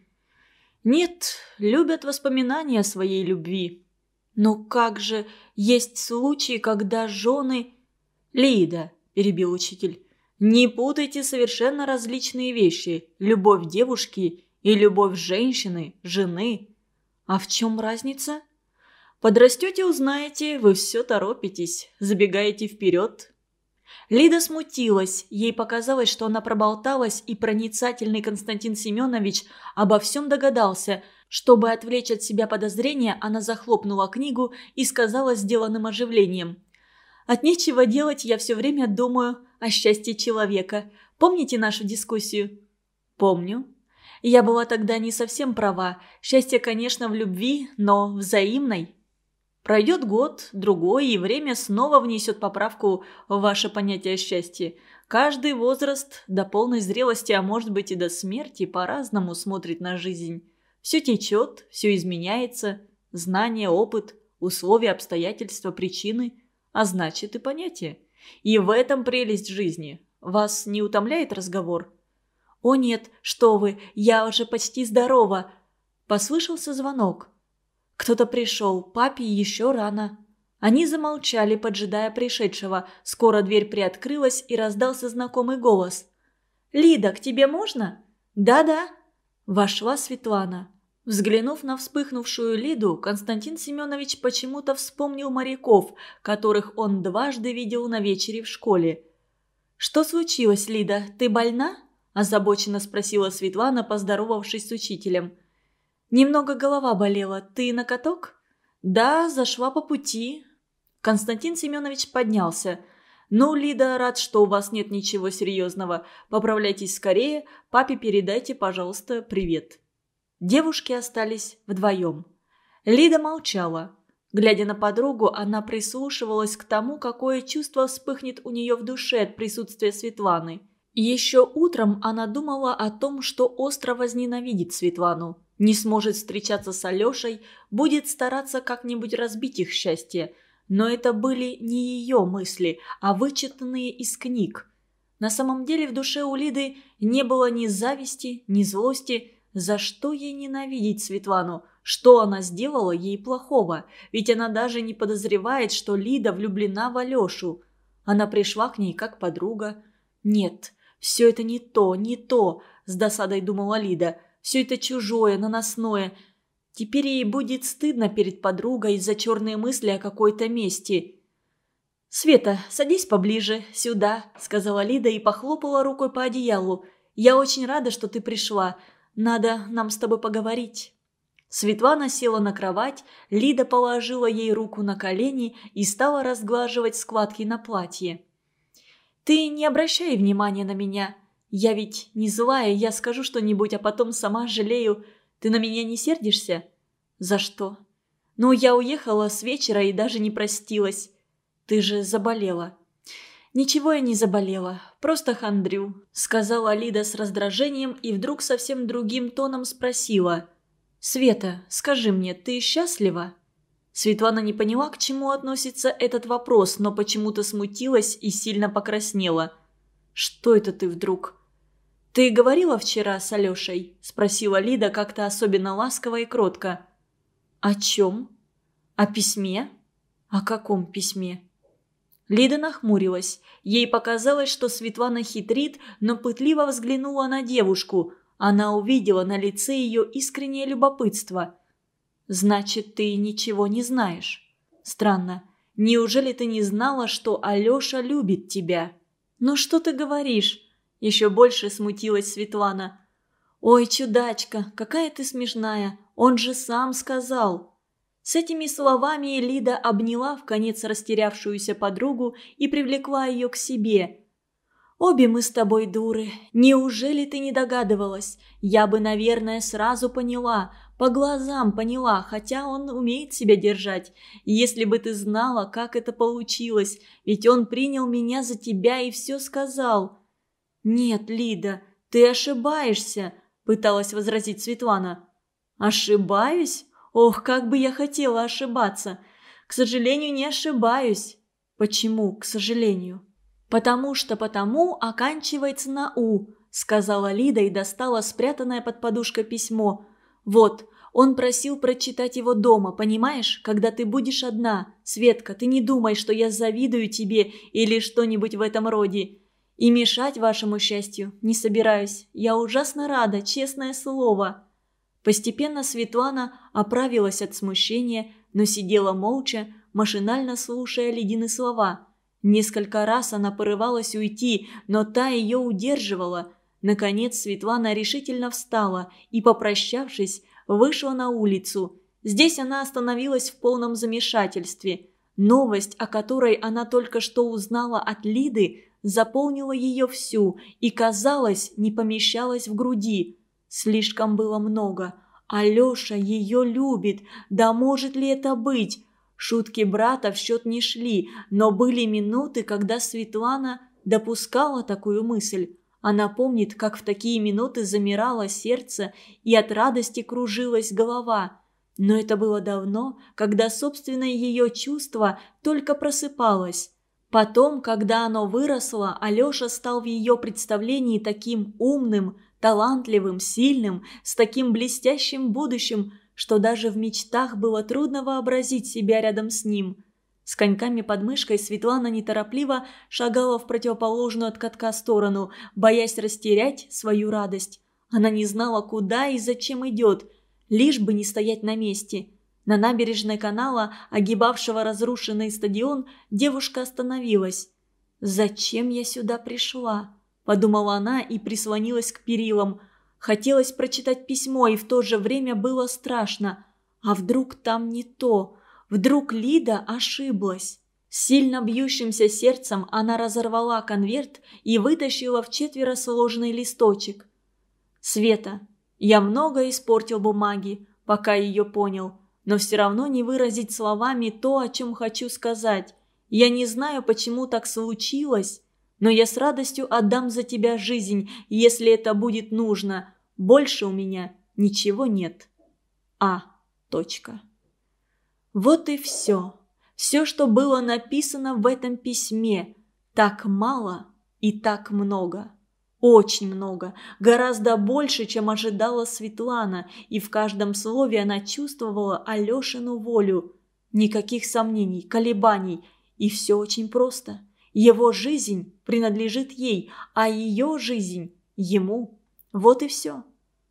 «Нет, любят воспоминания о своей любви». «Но как же, есть случаи, когда жены...» «Лида», – перебил учитель, – «не путайте совершенно различные вещи. Любовь девушки и любовь женщины, жены. А в чем разница? Подрастете, узнаете, вы все торопитесь, забегаете вперед». Лида смутилась, ей показалось, что она проболталась, и проницательный Константин Семенович обо всем догадался. Чтобы отвлечь от себя подозрения, она захлопнула книгу и сказала сделанным оживлением: «От нечего делать я все время думаю о счастье человека. Помните нашу дискуссию?» «Помню. Я была тогда не совсем права. Счастье, конечно, в любви, но взаимной. Пройдет год, другой, и время снова внесет поправку в ваше понятие счастья. Каждый возраст до полной зрелости, а может быть и до смерти, по-разному смотрит на жизнь. Все течет, все изменяется. Знания, опыт, условия, обстоятельства, причины, а значит и понятия. И в этом прелесть жизни. Вас не утомляет разговор?» «О нет, что вы, я уже почти здорова!» Послышался звонок. Кто-то пришел, папе еще рано. Они замолчали, поджидая пришедшего. Скоро дверь приоткрылась, и раздался знакомый голос. «Лида, к тебе можно?» «Да-да». Вошла Светлана. Взглянув на вспыхнувшую Лиду, Константин Семенович почему-то вспомнил моряков, которых он дважды видел на вечере в школе. «Что случилось, Лида? Ты больна?» – озабоченно спросила Светлана, поздоровавшись с учителем. «Немного голова болела. Ты на каток?» «Да, зашла по пути». Константин Семенович поднялся. «Ну, Лида, рад, что у вас нет ничего серьезного. Поправляйтесь скорее. Папе передайте, пожалуйста, привет». Девушки остались вдвоем. Лида молчала. Глядя на подругу, она прислушивалась к тому, какое чувство вспыхнет у нее в душе от присутствия Светланы. Еще утром она думала о том, что остро возненавидит Светлану. Не сможет встречаться с Алешей, будет стараться как-нибудь разбить их счастье. Но это были не ее мысли, а вычитанные из книг. На самом деле в душе у Лиды не было ни зависти, ни злости. За что ей ненавидеть Светлану? Что она сделала ей плохого? Ведь она даже не подозревает, что Лида влюблена в Алешу. Она пришла к ней как подруга. Нет, все это не то, не то, с досадой думала Лида. Все это чужое, наносное. Теперь ей будет стыдно перед подругой из-за черной мысли о какой-то мести. «Света, садись поближе, сюда», — сказала Лида и похлопала рукой по одеялу. «Я очень рада, что ты пришла. Надо нам с тобой поговорить». Светлана села на кровать, Лида положила ей руку на колени и стала разглаживать складки на платье. «Ты не обращай внимания на меня. Я ведь не злая, я скажу что-нибудь, а потом сама жалею. Ты на меня не сердишься?» «За что?» «Ну, я уехала с вечера и даже не простилась. Ты же заболела». «Ничего я не заболела, просто хандрю», — сказала Лида с раздражением и вдруг совсем другим тоном спросила. «Света, скажи мне, ты счастлива?» Светлана не поняла, к чему относится этот вопрос, но почему-то смутилась и сильно покраснела. «Что это ты вдруг?» «Ты говорила вчера с Алешей?» – спросила Лида как-то особенно ласково и кротко. «О чем?» «О письме?» «О каком письме?» Лида нахмурилась. Ей показалось, что Светлана хитрит, но пытливо взглянула на девушку. Она увидела на лице ее искреннее любопытство. «Значит, ты ничего не знаешь? Странно. Неужели ты не знала, что Алеша любит тебя?» «Ну что ты говоришь?» Еще больше смутилась Светлана. «Ой, чудачка, какая ты смешная! Он же сам сказал!» С этими словами Лида обняла вконец растерявшуюся подругу и привлекла ее к себе. «Обе мы с тобой дуры. Неужели ты не догадывалась? Я бы, наверное, сразу поняла, по глазам поняла, хотя он умеет себя держать. Если бы ты знала, как это получилось, ведь он принял меня за тебя и все сказал». «Нет, Лида, ты ошибаешься», – пыталась возразить Светлана. «Ошибаюсь? Ох, как бы я хотела ошибаться. К сожалению, не ошибаюсь». «Почему, к сожалению?» «Потому что потому оканчивается на «у», – сказала Лида и достала спрятанное под подушкой письмо. «Вот, он просил прочитать его дома, понимаешь, когда ты будешь одна. Светка, ты не думай, что я завидую тебе или что-нибудь в этом роде. И мешать вашему счастью не собираюсь. Я ужасно рада, честное слово». Постепенно Светлана оправилась от смущения, но сидела молча, машинально слушая Лидины слова. Несколько раз она порывалась уйти, но та ее удерживала. Наконец Светлана решительно встала и, попрощавшись, вышла на улицу. Здесь она остановилась в полном замешательстве. Новость, о которой она только что узнала от Лиды, заполнила ее всю и, казалось, не помещалась в груди. Слишком было много. Алеша ее любит. Да может ли это быть? Шутки брата в счет не шли, но были минуты, когда Светлана допускала такую мысль. Она помнит, как в такие минуты замирало сердце и от радости кружилась голова. Но это было давно, когда собственное ее чувство только просыпалось. Потом, когда оно выросло, Алеша стал в ее представлении таким умным, талантливым, сильным, с таким блестящим будущим, что даже в мечтах было трудно вообразить себя рядом с ним. С коньками под мышкой Светлана неторопливо шагала в противоположную от катка сторону, боясь растерять свою радость. Она не знала, куда и зачем идет, лишь бы не стоять на месте. На набережной канала, огибавшего разрушенный стадион, девушка остановилась. «Зачем я сюда пришла?» – подумала она и прислонилась к перилам. Хотелось прочитать письмо, и в то же время было страшно. А вдруг там не то? Вдруг Лида ошиблась? С сильно бьющимся сердцем она разорвала конверт и вытащила вчетверо сложенный листочек. «Света, я много испортил бумаги, пока ее понял, но все равно не выразить словами то, о чем хочу сказать. Я не знаю, почему так случилось, но я с радостью отдам за тебя жизнь, если это будет нужно. Больше у меня ничего нет». А. Точка. Вот и все. Все, что было написано в этом письме. Так мало и так много. Очень много. Гораздо больше, чем ожидала Светлана. И в каждом слове она чувствовала Алешину волю. Никаких сомнений, колебаний. И все очень просто. Его жизнь принадлежит ей, а ее жизнь ему. Вот и все.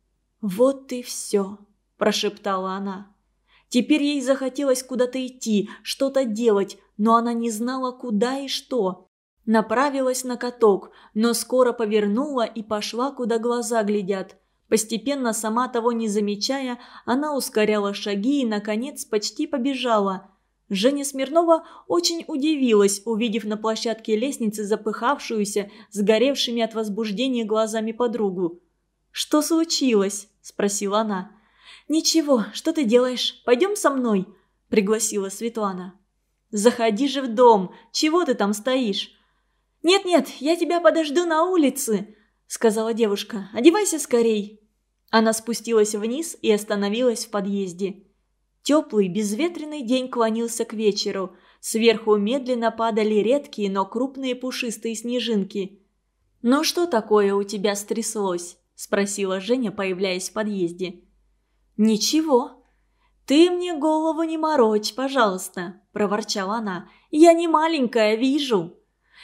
«Вот и все», – прошептала она. Теперь ей захотелось куда-то идти, что-то делать, но она не знала, куда и что. Направилась на каток, но скоро повернула и пошла, куда глаза глядят. Постепенно, сама того не замечая, она ускоряла шаги и, наконец, почти побежала. Женя Смирнова очень удивилась, увидев на площадке лестницы запыхавшуюся, сгоревшими от возбуждения глазами подругу. «Что случилось?» – спросила она. «Ничего, что ты делаешь? Пойдем со мной?» – пригласила Светлана. «Заходи же в дом. Чего ты там стоишь?» «Нет-нет, я тебя подожду на улице», – сказала девушка. «Одевайся скорей». Она спустилась вниз и остановилась в подъезде. Теплый, безветренный день клонился к вечеру. Сверху медленно падали редкие, но крупные пушистые снежинки. «Ну что такое у тебя стряслось?» – спросила Женя, появляясь в подъезде. «Ничего. Ты мне голову не морочь, пожалуйста», – проворчала она. «Я не маленькая, вижу».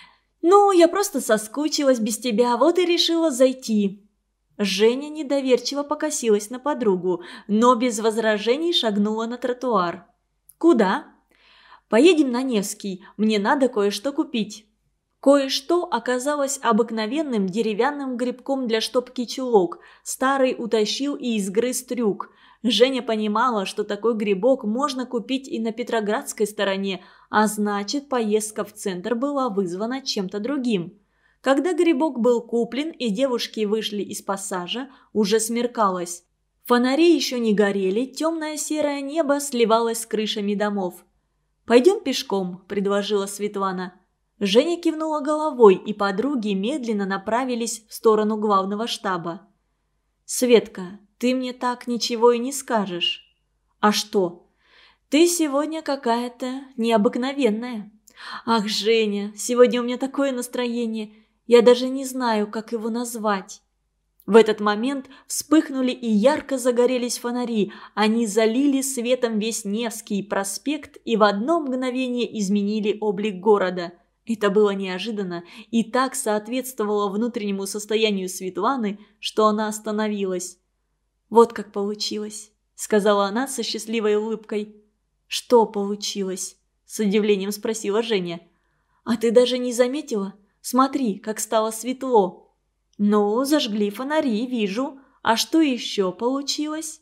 «Ну, я просто соскучилась без тебя, вот и решила зайти». Женя недоверчиво покосилась на подругу, но без возражений шагнула на тротуар. «Куда?» «Поедем на Невский, мне надо кое-что купить». Кое-что оказалось обыкновенным деревянным грибком для штопки чулок. Старый утащил и изгрыз трюк. Женя понимала, что такой грибок можно купить и на Петроградской стороне, а значит, поездка в центр была вызвана чем-то другим. Когда грибок был куплен и девушки вышли из пассажа, уже смеркалось. Фонари еще не горели, темное серое небо сливалось с крышами домов. «Пойдем пешком», – предложила Светлана. Женя кивнула головой, и подруги медленно направились в сторону главного штаба. «Светка, ты мне так ничего и не скажешь». «А что?» «Ты сегодня какая-то необыкновенная». «Ах, Женя, сегодня у меня такое настроение. Я даже не знаю, как его назвать». В этот момент вспыхнули и ярко загорелись фонари. Они залили светом весь Невский проспект и в одно мгновение изменили облик города. Это было неожиданно и так соответствовало внутреннему состоянию Светланы, что она остановилась. «Вот как получилось», — сказала она со счастливой улыбкой. «Что получилось?» — с удивлением спросила Женя. «А ты даже не заметила? Смотри, как стало светло». «Ну, зажгли фонари, вижу. А что еще получилось?»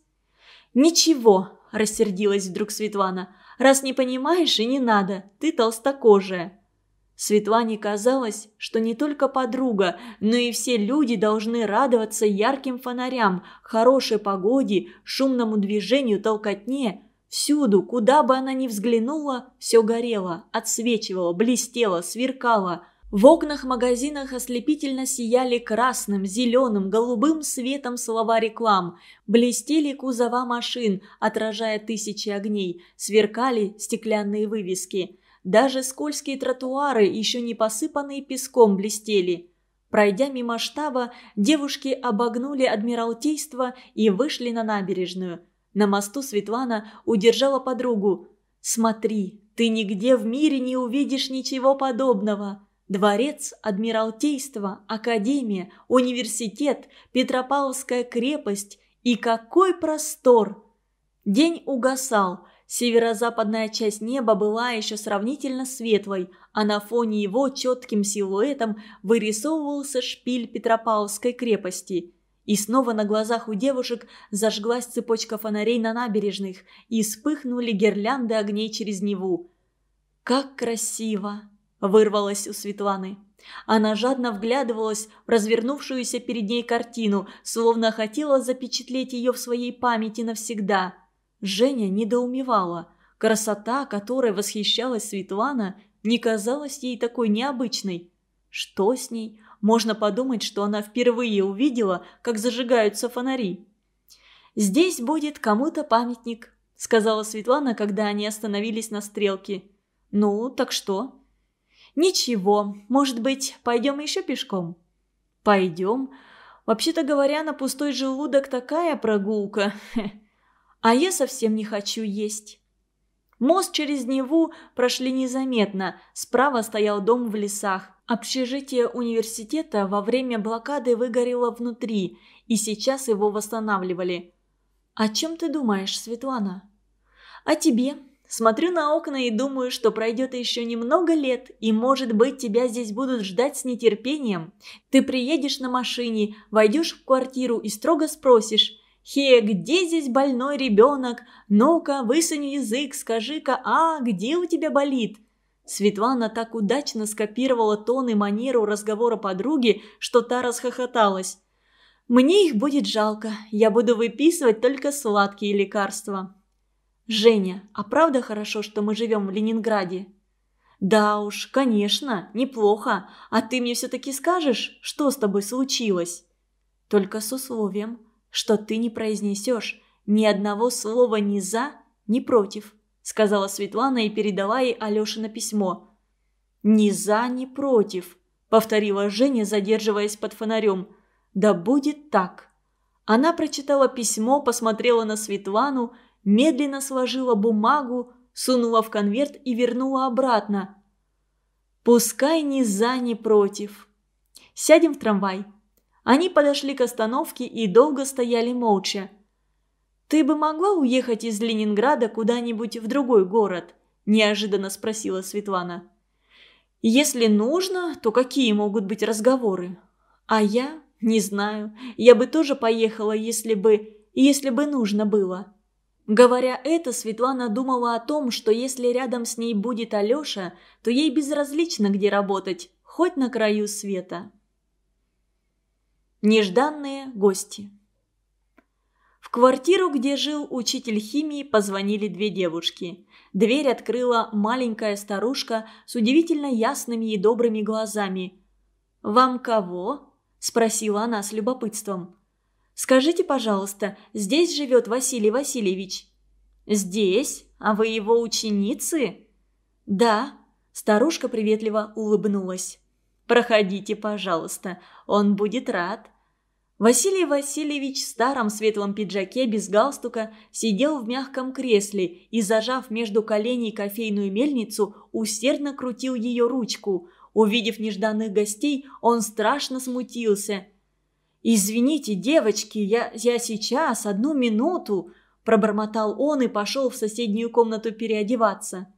«Ничего», – рассердилась вдруг Светлана. «Раз не понимаешь, и не надо. Ты толстокожая». Светлане казалось, что не только подруга, но и все люди должны радоваться ярким фонарям, хорошей погоде, шумному движению, толкотне. Всюду, куда бы она ни взглянула, все горело, отсвечивало, блестело, сверкало. В окнах магазинах ослепительно сияли красным, зеленым, голубым светом слова реклам. Блестели кузова машин, отражая тысячи огней, сверкали стеклянные вывески. Даже скользкие тротуары, еще не посыпанные песком, блестели. Пройдя мимо штаба, девушки обогнули Адмиралтейство и вышли на набережную. На мосту Светлана удержала подругу. «Смотри, ты нигде в мире не увидишь ничего подобного. Дворец, Адмиралтейство, Академия, университет, Петропавловская крепость. И какой простор!» День угасал. Северо-западная часть неба была еще сравнительно светлой, а на фоне его четким силуэтом вырисовывался шпиль Петропавловской крепости. И снова на глазах у девушек зажглась цепочка фонарей на набережных, и вспыхнули гирлянды огней через Неву. «Как красиво!» – вырвалось у Светланы. Она жадно вглядывалась в развернувшуюся перед ней картину, словно хотела запечатлеть ее в своей памяти навсегда. Женя недоумевала. Красота, которой восхищалась Светлана, не казалась ей такой необычной. Что с ней? Можно подумать, что она впервые увидела, как зажигаются фонари. «Здесь будет кому-то памятник», – сказала Светлана, когда они остановились на стрелке. «Ну, так что?» «Ничего, может быть, пойдем еще пешком?» «Пойдем. Вообще-то говоря, на пустой желудок такая прогулка. А я совсем не хочу есть». Мост через Неву прошли незаметно. Справа стоял дом в лесах. Общежитие университета во время блокады выгорело внутри, и сейчас его восстанавливали. «О чем ты думаешь, Светлана?» «О тебе. Смотрю на окна и думаю, что пройдет еще немного лет, и, может быть, тебя здесь будут ждать с нетерпением. Ты приедешь на машине, войдешь в квартиру и строго спросишь: «Хе, где здесь больной ребенок? Ну-ка, высунь язык, скажи-ка, а, где у тебя болит?» Светлана так удачно скопировала тон и манеру разговора подруги, что та расхохоталась. «Мне их будет жалко, я буду выписывать только сладкие лекарства». «Женя, а правда хорошо, что мы живем в Ленинграде?» «Да уж, конечно, неплохо. А ты мне все-таки скажешь, что с тобой случилось?» «Только с условием, что ты не произнесешь ни одного слова ни за, ни против», сказала Светлана и передала ей Алешино письмо. «Ни за, ни против», повторила Женя, задерживаясь под фонарем. «Да будет так». Она прочитала письмо, посмотрела на Светлану, медленно сложила бумагу, сунула в конверт и вернула обратно. «Пускай ни за, ни против. Сядем в трамвай». Они подошли к остановке и долго стояли молча. «Ты бы могла уехать из Ленинграда куда-нибудь в другой город?» – неожиданно спросила Светлана. «Если нужно, то какие могут быть разговоры? А я не знаю. Я бы тоже поехала, если бы, если бы нужно было». Говоря это, Светлана думала о том, что если рядом с ней будет Алеша, то ей безразлично, где работать, хоть на краю света. Нежданные гости. В квартиру, где жил учитель химии, позвонили две девушки. Дверь открыла маленькая старушка с удивительно ясными и добрыми глазами. «Вам кого?» – спросила она с любопытством. «Скажите, пожалуйста, здесь живет Василий Васильевич?» «Здесь? А вы его ученицы?» «Да», – старушка приветливо улыбнулась. «Проходите, пожалуйста, он будет рад». Василий Васильевич в старом светлом пиджаке без галстука сидел в мягком кресле и, зажав между коленей кофейную мельницу, усердно крутил ее ручку. Увидев нежданных гостей, он страшно смутился. «Извините, девочки, я, я сейчас, одну минуту», – пробормотал он и пошел в соседнюю комнату переодеваться.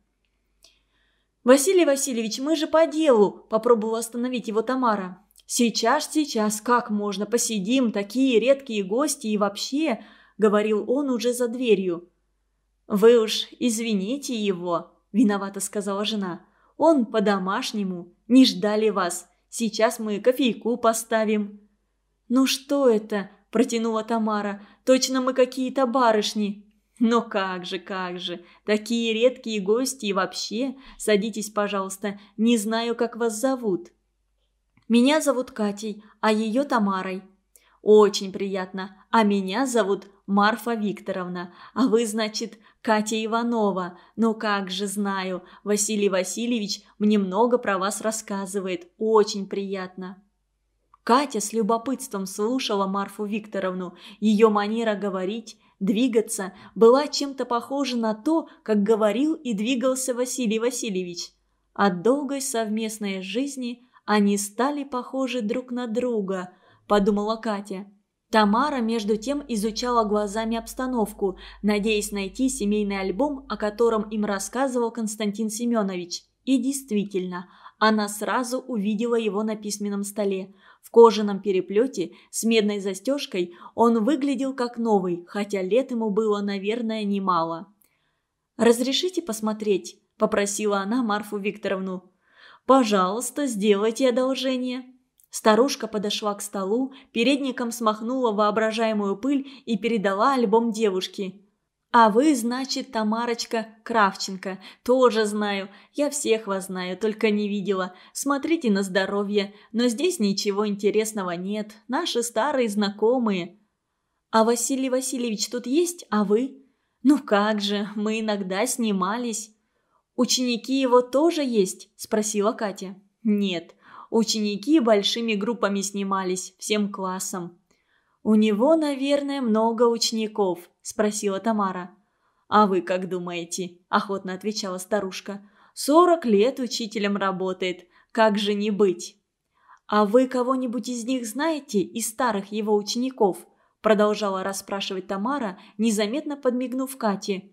«Василий Васильевич, мы же по делу», – попробовала остановить его Тамара. «Сейчас, сейчас, как можно, посидим, такие редкие гости и вообще», – говорил он уже за дверью. «Вы уж извините его», – виновато сказала жена. «Он по-домашнему, не ждали вас. Сейчас мы кофейку поставим». «Ну что это?» – протянула Тамара. «Точно мы какие-то барышни». «Но как же, как же, такие редкие гости и вообще. Садитесь, пожалуйста, не знаю, как вас зовут». «Меня зовут Катей, а ее Тамарой». «Очень приятно. А меня зовут Марфа Викторовна. А вы, значит, Катя Иванова. Ну как же знаю. Василий Васильевич мне много про вас рассказывает. Очень приятно». Катя с любопытством слушала Марфу Викторовну. Ее манера говорить, двигаться была чем-то похожа на то, как говорил и двигался Василий Васильевич. От долгой совместной жизни они стали похожи друг на друга, подумала Катя. Тамара, между тем, изучала глазами обстановку, надеясь найти семейный альбом, о котором им рассказывал Константин Семенович. И действительно, она сразу увидела его на письменном столе. В кожаном переплете с медной застежкой он выглядел как новый, хотя лет ему было, наверное, немало. «Разрешите посмотреть?» – попросила она Марфу Викторовну. «Пожалуйста, сделайте одолжение». Старушка подошла к столу, передником смахнула воображаемую пыль и передала альбом девушке. «А вы, значит, Тамарочка Кравченко. Тоже знаю. Я всех вас знаю, только не видела. Смотрите на здоровье. Но здесь ничего интересного нет. Наши старые знакомые». «А Василий Васильевич тут есть, а вы?» «Ну как же, мы иногда снимались». «Ученики его тоже есть?» – спросила Катя. «Нет, ученики большими группами снимались, всем классом». «У него, наверное, много учеников?» – спросила Тамара. «А вы как думаете?» – охотно отвечала старушка. «Сорок лет учителем работает. Как же не быть?» «А вы кого-нибудь из них знаете, из старых его учеников?» – продолжала расспрашивать Тамара, незаметно подмигнув Кате.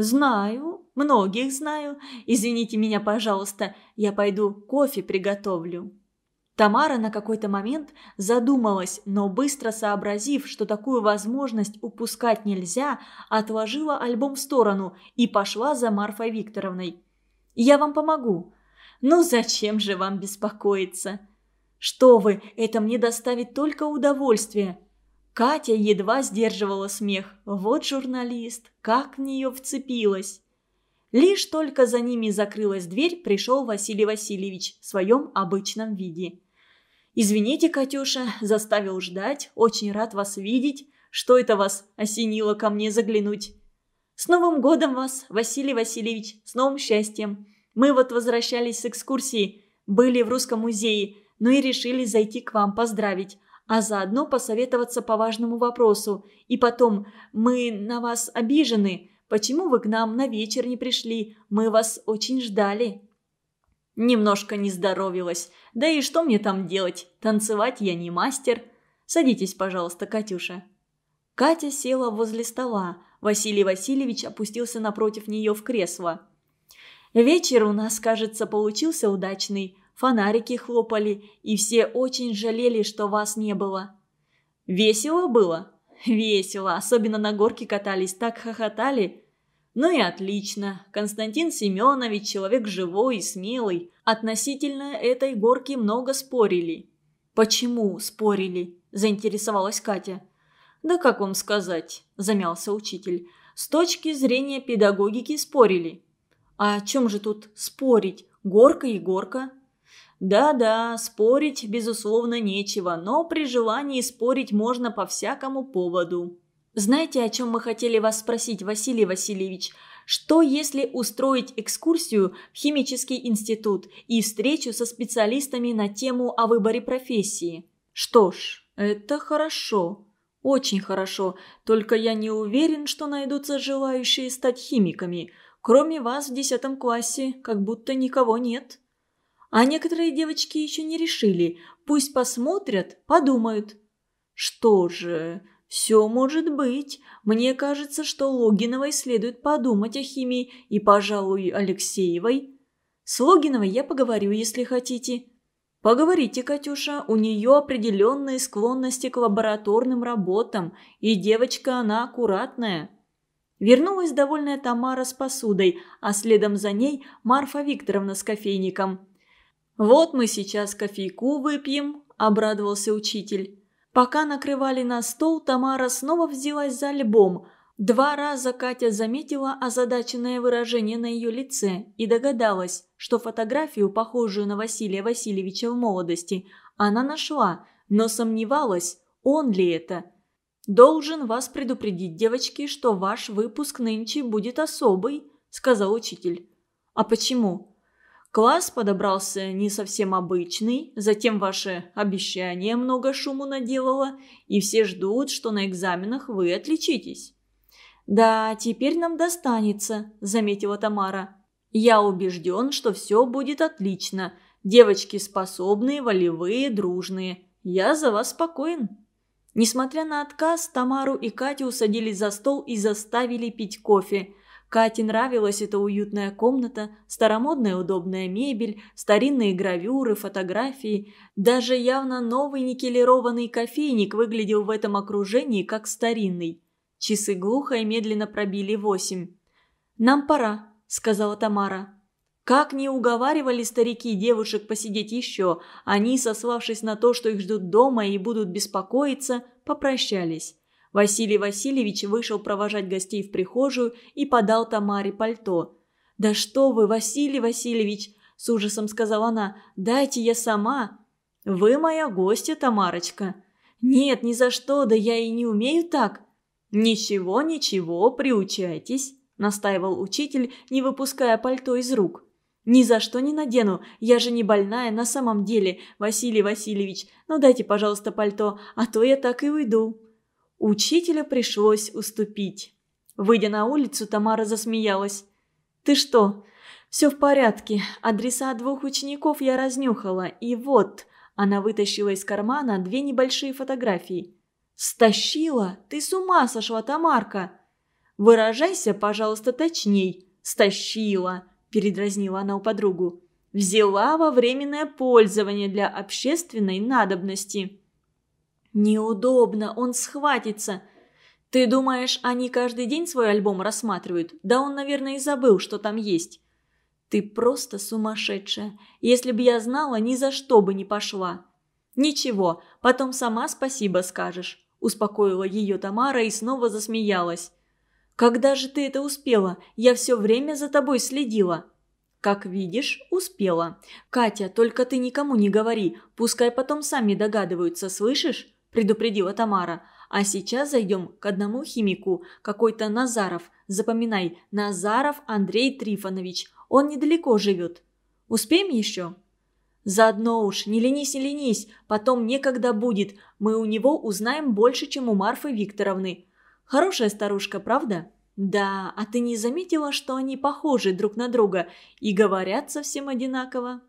«Знаю, многих знаю. Извините меня, пожалуйста, я пойду кофе приготовлю». Тамара на какой-то момент задумалась, но быстро сообразив, что такую возможность упускать нельзя, отложила альбом в сторону и пошла за Марфой Викторовной. «Я вам помогу». «Ну зачем же вам беспокоиться?» «Что вы, это мне доставит только удовольствие». Катя едва сдерживала смех. Вот журналист, как в нее вцепилась. Лишь только за ними закрылась дверь, пришел Василий Васильевич в своем обычном виде. «Извините, Катюша, заставил ждать, очень рад вас видеть. Что это вас осенило ко мне заглянуть?» «С Новым годом вас, Василий Васильевич, с новым счастьем. Мы вот возвращались с экскурсии, были в Русском музее, ну и решили зайти к вам поздравить, а заодно посоветоваться по важному вопросу. И потом, мы на вас обижены. Почему вы к нам на вечер не пришли? Мы вас очень ждали». «Немножко не здоровилась. Да и что мне там делать? Танцевать я не мастер. Садитесь, пожалуйста, Катюша». Катя села возле стола. Василий Васильевич опустился напротив нее в кресло. «Вечер у нас, кажется, получился удачный. Фонарики хлопали, и все очень жалели, что вас не было». «Весело было?» «Весело. Особенно на горке катались, так хохотали». «Ну и отлично. Константин Семенович человек живой и смелый. Относительно этой горки много спорили». «Почему спорили?» – заинтересовалась Катя. «Да как вам сказать?» – замялся учитель. «С точки зрения педагогики спорили». «А о чем же тут спорить? Горка и горка». «Да-да, спорить, безусловно, нечего, но при желании спорить можно по всякому поводу». «Знаете, о чем мы хотели вас спросить, Василий Васильевич? Что, если устроить экскурсию в химический институт и встречу со специалистами на тему о выборе профессии?» «Что ж, это хорошо, очень хорошо, только я не уверен, что найдутся желающие стать химиками. Кроме вас в десятом классе как будто никого нет». «А некоторые девочки еще не решили. Пусть посмотрят, подумают». «Что же, все может быть. Мне кажется, что Логиновой следует подумать о химии и, пожалуй, Алексеевой». «С Логиновой я поговорю, если хотите». «Поговорите, Катюша, у нее определенные склонности к лабораторным работам, и девочка она аккуратная». Вернулась довольная Тамара с посудой, а следом за ней Марфа Викторовна с кофейником. «Вот мы сейчас кофейку выпьем», – обрадовался учитель. Пока накрывали на стол, Тамара снова взялась за альбом. Два раза Катя заметила озадаченное выражение на ее лице и догадалась, что фотографию, похожую на Василия Васильевича в молодости, она нашла, но сомневалась, он ли это. «Должен вас предупредить, девочки, что ваш выпуск нынче будет особый», – сказал учитель. «А почему?» «Класс подобрался не совсем обычный, затем ваше обещание много шуму наделало, и все ждут, что на экзаменах вы отличитесь». «Да, теперь нам достанется», – заметила Тамара. «Я убежден, что все будет отлично. Девочки способные, волевые, дружные. Я за вас спокоен». Несмотря на отказ, Тамару и Катю усадили за стол и заставили пить кофе. Кате нравилась эта уютная комната, старомодная удобная мебель, старинные гравюры, фотографии. Даже явно новый никелированный кофейник выглядел в этом окружении как старинный. Часы глухо и медленно пробили восемь. «Нам пора», — сказала Тамара. Как ни уговаривали старики девушек посидеть еще, они, сославшись на то, что их ждут дома и будут беспокоиться, попрощались. Василий Васильевич вышел провожать гостей в прихожую и подал Тамаре пальто. «Да что вы, Василий Васильевич!» – с ужасом сказала она. «Дайте я сама!» «Вы моя гостья, Тамарочка!» «Нет, ни за что, да я и не умею так». «Ничего, ничего, приучайтесь», – настаивал учитель, не выпуская пальто из рук. «Ни за что не надену, я же не больная на самом деле, Василий Васильевич. Ну дайте, пожалуйста, пальто, а то я так и уйду». Учителю пришлось уступить. Выйдя на улицу, Тамара засмеялась. «Ты что? Все в порядке. Адреса двух учеников я разнюхала, и вот...» Она вытащила из кармана две небольшие фотографии. «Стащила? Ты с ума сошла, Тамарка!» «Выражайся, пожалуйста, точней. Стащила!» – передразнила она у подругу. «Взяла во временное пользование для общественной надобности». «Неудобно, он схватится. Ты думаешь, они каждый день свой альбом рассматривают? Да он, наверное, и забыл, что там есть». «Ты просто сумасшедшая. Если бы я знала, ни за что бы не пошла». «Ничего, потом сама спасибо скажешь», – успокоила ее Тамара и снова засмеялась. «Когда же ты это успела? Я все время за тобой следила». «Как видишь, успела. Катя, только ты никому не говори, пускай потом сами догадываются, слышишь?» – предупредила Тамара. «А сейчас зайдем к одному химику, какой-то Назаров. Запоминай, Назаров Андрей Трифонович. Он недалеко живет. Успеем еще?» «Заодно уж, не ленись, не ленись, потом некогда будет. Мы у него узнаем больше, чем у Марфы Викторовны. Хорошая старушка, правда?» «Да, а ты не заметила, что они похожи друг на друга и говорят совсем одинаково?»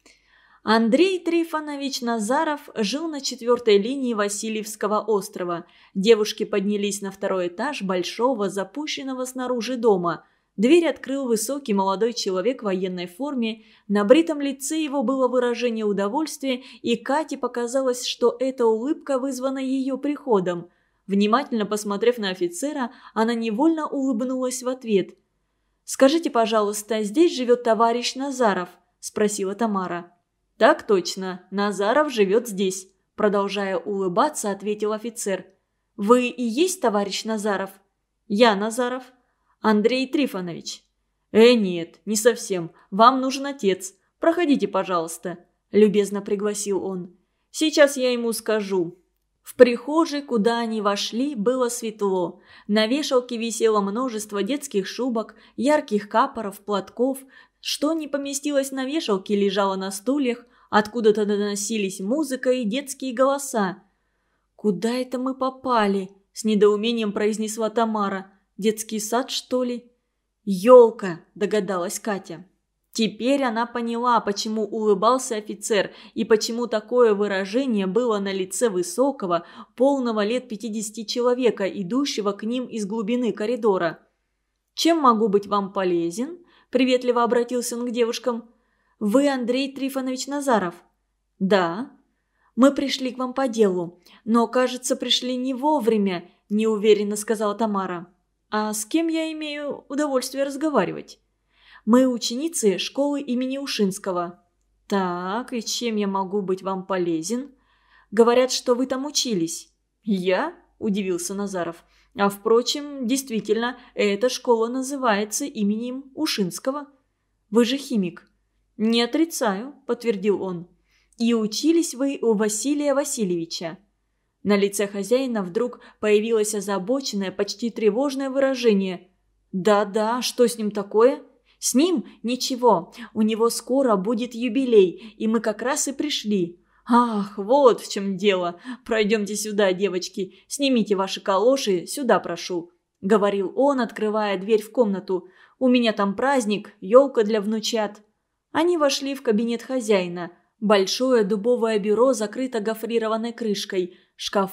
Андрей Трифонович Назаров жил на четвертой линии Васильевского острова. Девушки поднялись на второй этаж большого, запущенного снаружи дома. Дверь открыл высокий молодой человек в военной форме. На бритом лице его было выражение удовольствия, и Кате показалось, что эта улыбка вызвана ее приходом. Внимательно посмотрев на офицера, она невольно улыбнулась в ответ. «Скажите, пожалуйста, здесь живет товарищ Назаров?» – спросила Тамара. «Так точно, Назаров живет здесь», – продолжая улыбаться, ответил офицер. «Вы и есть товарищ Назаров?» «Я Назаров». «Андрей Трифонович». «Э, нет, не совсем. Вам нужен отец. Проходите, пожалуйста», – любезно пригласил он. «Сейчас я ему скажу». В прихожей, куда они вошли, было светло. На вешалке висело множество детских шубок, ярких капоров, платков. Что не поместилось на вешалке, лежало на стульях. Откуда-то доносились музыка и детские голоса. «Куда это мы попали?» – с недоумением произнесла Тамара. «Детский сад, что ли?» «Елка», – догадалась Катя. Теперь она поняла, почему улыбался офицер и почему такое выражение было на лице высокого, полного лет пятидесяти человека, идущего к ним из глубины коридора. «Чем могу быть вам полезен?» – приветливо обратился он к девушкам. «Вы Андрей Трифонович Назаров?» «Да». «Мы пришли к вам по делу, но, кажется, пришли не вовремя», – неуверенно сказала Тамара. «А с кем я имею удовольствие разговаривать?» «Мы ученицы школы имени Ушинского». «Так, и чем я могу быть вам полезен?» «Говорят, что вы там учились». «Я?» – удивился Назаров. «А впрочем, действительно, эта школа называется именем Ушинского». «Вы же химик». «Не отрицаю», – подтвердил он. «И учились вы у Василия Васильевича». На лице хозяина вдруг появилось озабоченное, почти тревожное выражение. «Да-да, что с ним такое?» «С ним ничего. У него скоро будет юбилей, и мы как раз и пришли». «Ах, вот в чем дело. Пройдемте сюда, девочки. Снимите ваши калоши, сюда прошу», — говорил он, открывая дверь в комнату. «У меня там праздник, елка для внучат». Они вошли в кабинет хозяина. Большое дубовое бюро закрыто гофрированной крышкой. Шкаф